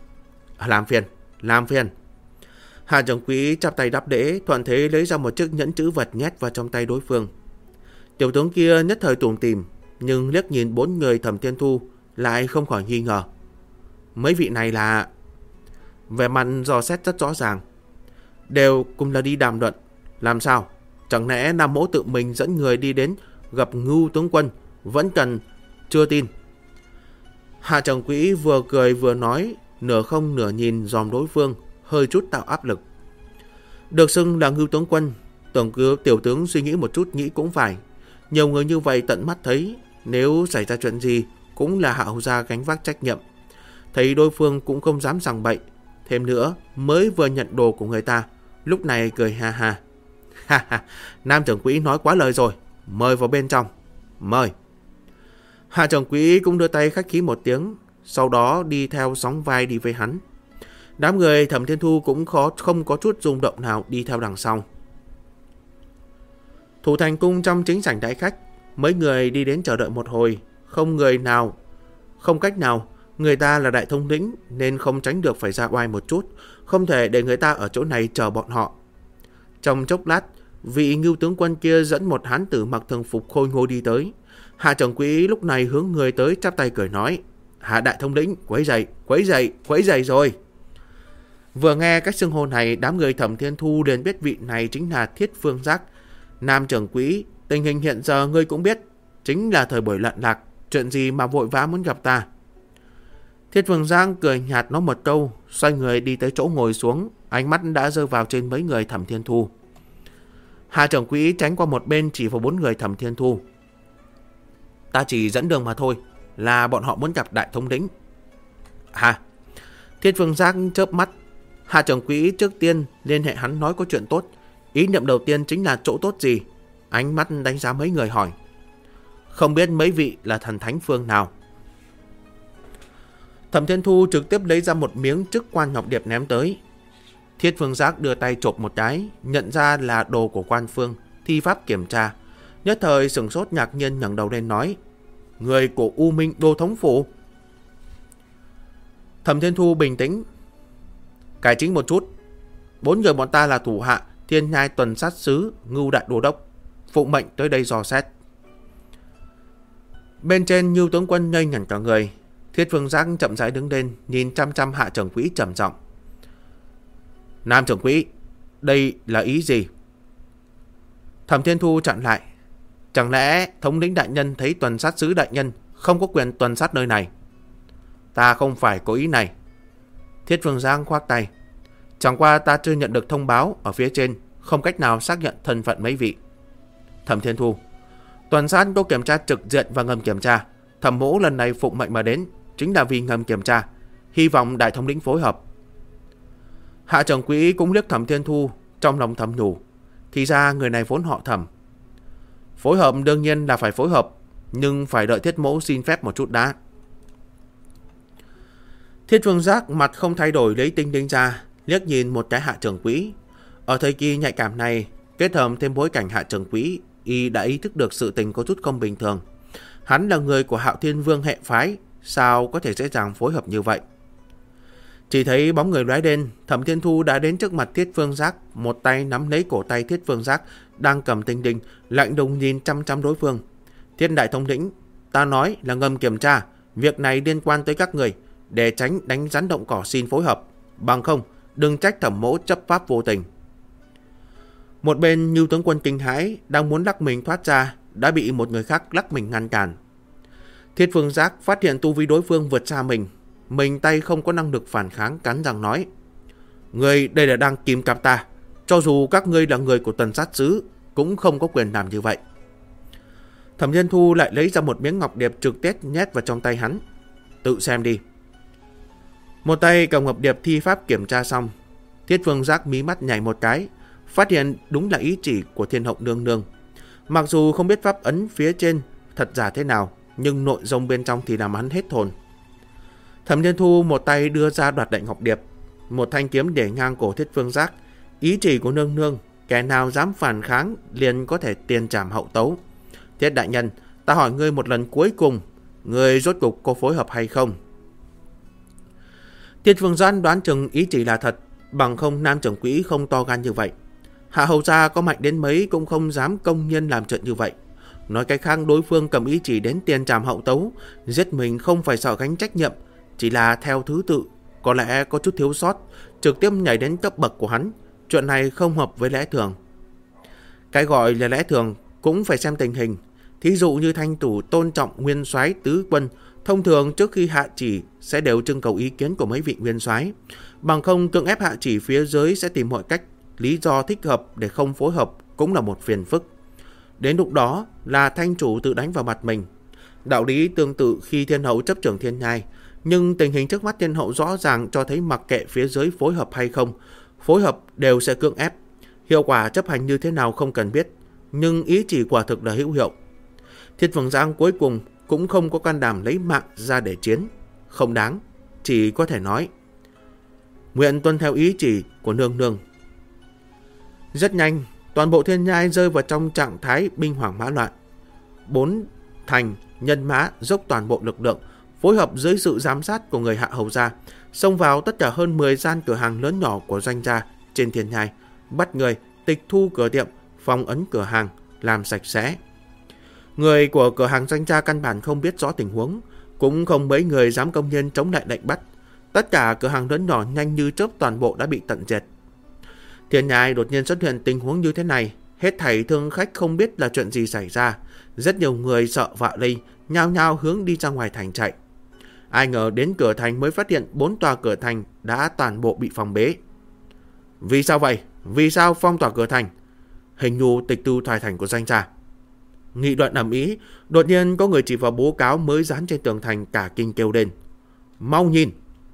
Làm phiền. Hạ trưởng quỹ chắp tay đáp lễ, thuận thế lấy ra một chiếc nhẫn chữ vật nhét vào trong tay đối phương. Tiểu tướng kia nhất thời tủm tỉm, nhưng liếc nhìn 4 người Thẩm Thiên Thu lại không khỏi nghi ngờ. Mấy vị này là... Vẻ mặt dò xét rất rõ ràng, đều cùng là đi đàm luận. Làm sao? Chẳng lẽ Nam Mỗ tự mình dẫn người đi đến gặp Ngưu tướng quân, vẫn cần... Chưa tin. Hạ trưởng quỹ vừa cười vừa nói, nửa không nửa nhìn dòm đối phương, hơi chút tạo áp lực. Được xưng là Ngưu tướng quân, tiểu tướng suy nghĩ một chút nghĩ cũng phải. Nhiều người như vậy tận mắt thấy, nếu xảy ra chuyện gì cũng là Hạ hầu gia gánh vác trách nhiệm. Thấy đối phương cũng không dám sằng bậy, thêm nữa mới vừa nhận đồ của người ta, lúc này cười ha ha. Ha ha, Nam trưởng quỹ nói quá lời rồi, mời vào bên trong, mời. Hạ trưởng quỹ cũng đưa tay khách khí một tiếng, sau đó đi theo sóng vai đi với hắn. Đám người Thẩm Thiên Thu cũng không có chút rung động nào đi theo đằng sau. Thủ thành cung trong chính sảnh đại khách, mấy người đi đến chờ đợi một hồi, không cách nào, người ta là đại thống lĩnh nên không tránh được phải ra oai một chút, không thể để người ta ở chỗ này chờ bọn họ. Trong chốc lát, vị Ngưu tướng quân kia dẫn một hán tử mặc thường phục khôi ngô đi tới. Hạ trưởng quỹ lúc này hướng người tới chắp tay cười nói: Hạ đại thống lĩnh, quấy rầy rồi. Vừa nghe cách xưng hô này, đám người Thẩm Thiên Thu liền biết vị này chính là Thiết Phương Giác. Nam trưởng quỹ, tình hình hiện giờ ngươi cũng biết, chính là thời buổi loạn lạc, chuyện gì mà vội vã muốn gặp ta. Thiết Phương Giác cười nhạt nói một câu, xoay người đi tới chỗ ngồi xuống, ánh mắt đã rơi vào trên mấy người Thẩm Thiên Thu. Hạ trưởng quỹ tránh qua một bên chỉ vào 4 người Thẩm Thiên Thu. Ta chỉ dẫn đường mà thôi, là bọn họ muốn gặp đại thống lĩnh. Hà. Thiết Phương Giác chớp mắt. Hạ trưởng quỹ trước tiên liên hệ hắn nói có chuyện tốt. Ý niệm đầu tiên chính là chỗ tốt gì? Ánh mắt đánh giá mấy người hỏi: Không biết mấy vị là thần thánh phương nào? Thẩm Thiên Thu trực tiếp lấy ra một miếng chức quan ngọc điệp ném tới. Thiết Phương Giác đưa tay chộp một cái, nhận ra là đồ của quan phương, thi pháp kiểm tra. Nhất thời sửng sốt ngạc nhiên ngẩng đầu lên nói: Người của U Minh Đô Thống Phủ. Thẩm Thiên Thu bình tĩnh: Cải chính một chút, 4 người bọn ta là thủ hạ Thiên Nhai tuần sát sứ Ngưu đại đô đốc, phụng mệnh tới đây dò xét. Bên trên Ngưu tướng quân ngây ngẩn cả người. Thiết Phương Giác chậm rãi đứng lên, nhìn chăm chăm Hạ trưởng quỹ trầm giọng: Nam trưởng quỹ, đây là ý gì? Thẩm Thiên Thu chặn lại: Chẳng lẽ thống lĩnh đại nhân thấy tuần sát sứ đại nhân không có quyền tuần sát nơi này? Ta không phải có ý này. Thiết Phương Giác khoác tay: Chẳng qua ta chưa nhận được thông báo ở phía trên, không cách nào xác nhận thân phận mấy vị. Thẩm Thiên Thu: Tuần sát có kiểm tra trực diện và ngầm kiểm tra. Thẩm mỗ lần này phụng mệnh mà đến chính là vì ngầm kiểm tra, hy vọng đại thống lĩnh phối hợp. Hạ trưởng quỹ cũng liếc Thẩm Thiên Thu, trong lòng thầm nhủ: Thì ra người này vốn họ Thẩm. Phối hợp đương nhiên là phải phối hợp, nhưng phải đợi Thiết mỗ xin phép một chút đã. Thiết Phương Giác mặt không thay đổi lấy tinh tinh ra, liếc nhìn một cái Hạ trưởng quỹ. Ở thời kỳ nhạy cảm này, kết hợp thêm bối cảnh Hạ trưởng quỹ, y đã ý thức được sự tình có chút không bình thường. Hắn là người của Hạo Thiên Vương hệ phái, sao có thể dễ dàng phối hợp như vậy? Chỉ thấy bóng người lóe lên, Thẩm Thiên Thu đã đến trước mặt Thiết Phương Giác, một tay nắm lấy cổ tay Thiết Phương Giác đang cầm tinh đinh, lạnh lùng nhìn chăm chăm đối phương. Thiết đại thống lĩnh, ta nói là ngầm kiểm tra, việc này liên quan tới các người, để tránh đánh rắn động cỏ xin phối hợp, bằng không đừng trách thẩm mỗ chấp pháp vô tình. Một bên Ngưu tướng quân kinh hãi, đang muốn lắc mình thoát ra, đã bị một người khác lắc mình ngăn cản. Thiết Phương Giác phát hiện tu vi đối phương vượt xa mình tay không có năng lực phản kháng, cắn răng nói: Người đây là đang kìm cặp ta, cho dù các ngươi là người của tuần sát sứ cũng không có quyền làm như vậy. Thẩm Thiên Thu lại lấy ra một miếng ngọc điệp trực tiếp nhét vào trong tay hắn: Tự xem đi. Một tay cầm ngọc điệp thi pháp kiểm tra xong, Thiết Phương Giác mí mắt nhảy một cái, phát hiện đúng là ý chỉ của Thiên Hậu nương nương. Mặc dù không biết pháp ấn phía trên thật giả thế nào, nhưng nội dung bên trong thì làm hắn hết hồn. Thẩm Thiên Thu một tay đưa ra đoạt lệnh ngọc điệp, một thanh kiếm để ngang cổ Thiết Phương Giác. Ý chỉ của nương nương, kẻ nào dám phản kháng liền có thể tiền trảm hậu tấu. Thiết đại nhân, ta hỏi ngươi một lần cuối cùng, ngươi rốt cục có phối hợp hay không? Thiết Phương Giác đoán chừng ý chỉ là thật, bằng không Nam trưởng quỹ không to gan như vậy. Hạ hầu gia có mạnh đến mấy cũng không dám công nhiên làm chuyện như vậy. Nói cách khác, đối phương cầm ý chỉ đến tiền trảm hậu tấu, giết mình không phải sợ gánh trách nhiệm, chỉ là theo thứ tự, có lẽ có chút thiếu sót, trực tiếp nhảy đến cấp bậc của hắn. Chuyện này không hợp với lẽ thường. Cái gọi là lẽ thường cũng phải xem tình hình. Thí dụ như thanh tủ tôn trọng nguyên soái tứ quân, thông thường trước khi hạ chỉ sẽ đều trưng cầu ý kiến của mấy vị nguyên soái, bằng không cưỡng ép hạ chỉ phía dưới sẽ tìm mọi cách, lý do thích hợp để không phối hợp cũng là một phiền phức. Đến lúc đó là thanh chủ tự đánh vào mặt mình. Đạo lý tương tự khi Thiên Hậu chấp trưởng Thiên Nhai, nhưng tình hình trước mắt Thiên Hậu rõ ràng cho thấy mặc kệ phía dưới phối hợp hay không, phối hợp đều sẽ cưỡng ép. Hiệu quả chấp hành như thế nào không cần biết, nhưng ý chỉ quả thực là hữu hiệu. Thiết Vương Giang cuối cùng cũng không có can đảm lấy mạng ra để chiến. Không đáng, chỉ có thể nói nguyện tuân theo ý chỉ của nương nương. Rất nhanh, toàn bộ Thiên Nhai rơi vào trong trạng thái binh hoảng mã loạn. 4 thành nhân mã dốc toàn bộ lực lượng, phối hợp dưới sự giám sát của người Hạ Hầu gia, xông vào tất cả hơn 10 gian cửa hàng lớn nhỏ của doanh gia trên Thiên Nhai, bắt người, tịch thu cửa tiệm, phong ấn cửa hàng, làm sạch sẽ. Người của cửa hàng doanh gia căn bản không biết rõ tình huống, cũng không mấy người dám công nhiên chống lại lệnh bắt. Tất cả cửa hàng lớn nhỏ nhanh như chớp toàn bộ đã bị tận diệt. Thiên Nhai đột nhiên xuất hiện tình huống như thế này, hết thảy thương khách không biết là chuyện gì xảy ra. Rất nhiều người sợ vạ lây, nhao nhao hướng đi ra ngoài thành chạy. Ai ngờ đến cửa thành mới phát hiện 4 tòa cửa thành đã toàn bộ bị phong bế. Vì sao vậy? Vì sao phong tỏa cửa thành? Hình nhu tịch thu thoại thành của doanh gia. Nghị luận ầm ĩ, đột nhiên có người chỉ vào bố cáo mới dán trên tường thành cả kinh kêu lên: mau nhìn!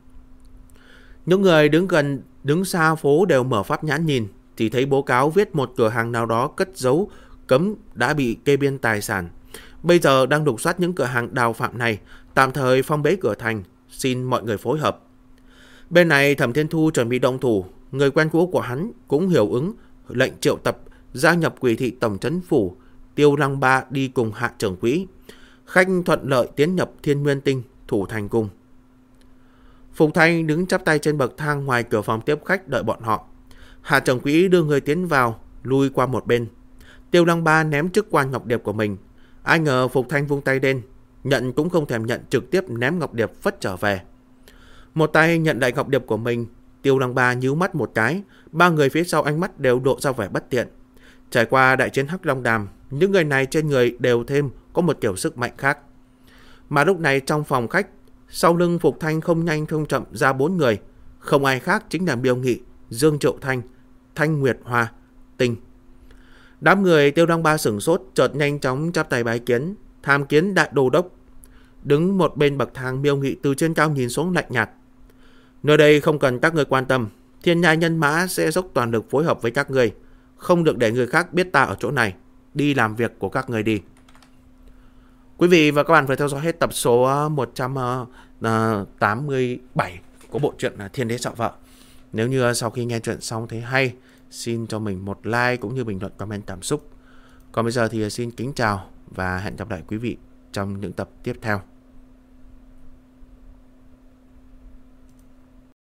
Những người đứng xa phố đều mở pháp nhãn nhìn, chỉ thấy bố cáo viết một cửa hàng nào đó cất giấu cấm đã bị kê biên tài sản. Bây giờ đang lục soát những cửa hàng đào phạm này, tạm thời phong bế cửa thành, xin mọi người phối hợp. Bên này Thẩm Thiên Thu chuẩn bị động thủ, người quen cũ của hắn cũng hiểu ứng, lệnh triệu tập gia nhập Quỷ thị tổng trấn phủ, Tiêu Lăng Ba đi cùng Hạ trưởng quỹ. Khách thuận lợi tiến nhập Thiên Nguyên Tinh, thủ thành cung. Phục Thanh đứng chắp tay trên bậc thang ngoài cửa phòng tiếp khách đợi bọn họ. Hạ trưởng quỹ đưa người tiến vào, lui qua một bên. Tiêu Lăng Ba ném chức quan ngọc điệp của mình. Ai ngờ Phục Thanh vung tay lên, nhận cũng không thèm nhận, trực tiếp ném ngọc điệp phất trở về. Một tay nhận đại ngọc điệp của mình, Tiêu Lăng Ba nhíu mắt một cái, ba người phía sau ánh mắt đều độ ra vẻ bất tiện. Trải qua đại chiến Hắc Long Đàm, những người này trên người đều thêm có một kiểu sức mạnh khác. Mà lúc này trong phòng khách, sau lưng Phục Thanh không nhanh không chậm ra 4 người, không ai khác chính là Miêu Nghị, Dương Triệu Thanh, Thanh Nguyệt Hoa, Tinh. Đám người Tiêu Lăng Ba sửng sốt, chợt nhanh chóng chắp tay bái kiến, tham kiến đại đô đốc. Đứng một bên bậc thang, Miêu Nghị từ trên cao nhìn xuống lạnh nhạt: nơi đây không cần các người quan tâm, Thiên Nhai nhân mã sẽ dốc toàn lực phối hợp với các người, không được để người khác biết ta ở chỗ này, đi làm việc của các người đi. Quý vị và các bạn phải theo dõi hết tập số 187 của bộ truyện Thiên Đế Sợ Vợ. Nếu như sau khi nghe chuyện xong thấy hay, xin cho mình một like cũng như bình luận comment cảm xúc. Còn bây giờ thì xin kính chào và hẹn gặp lại quý vị trong những tập tiếp theo.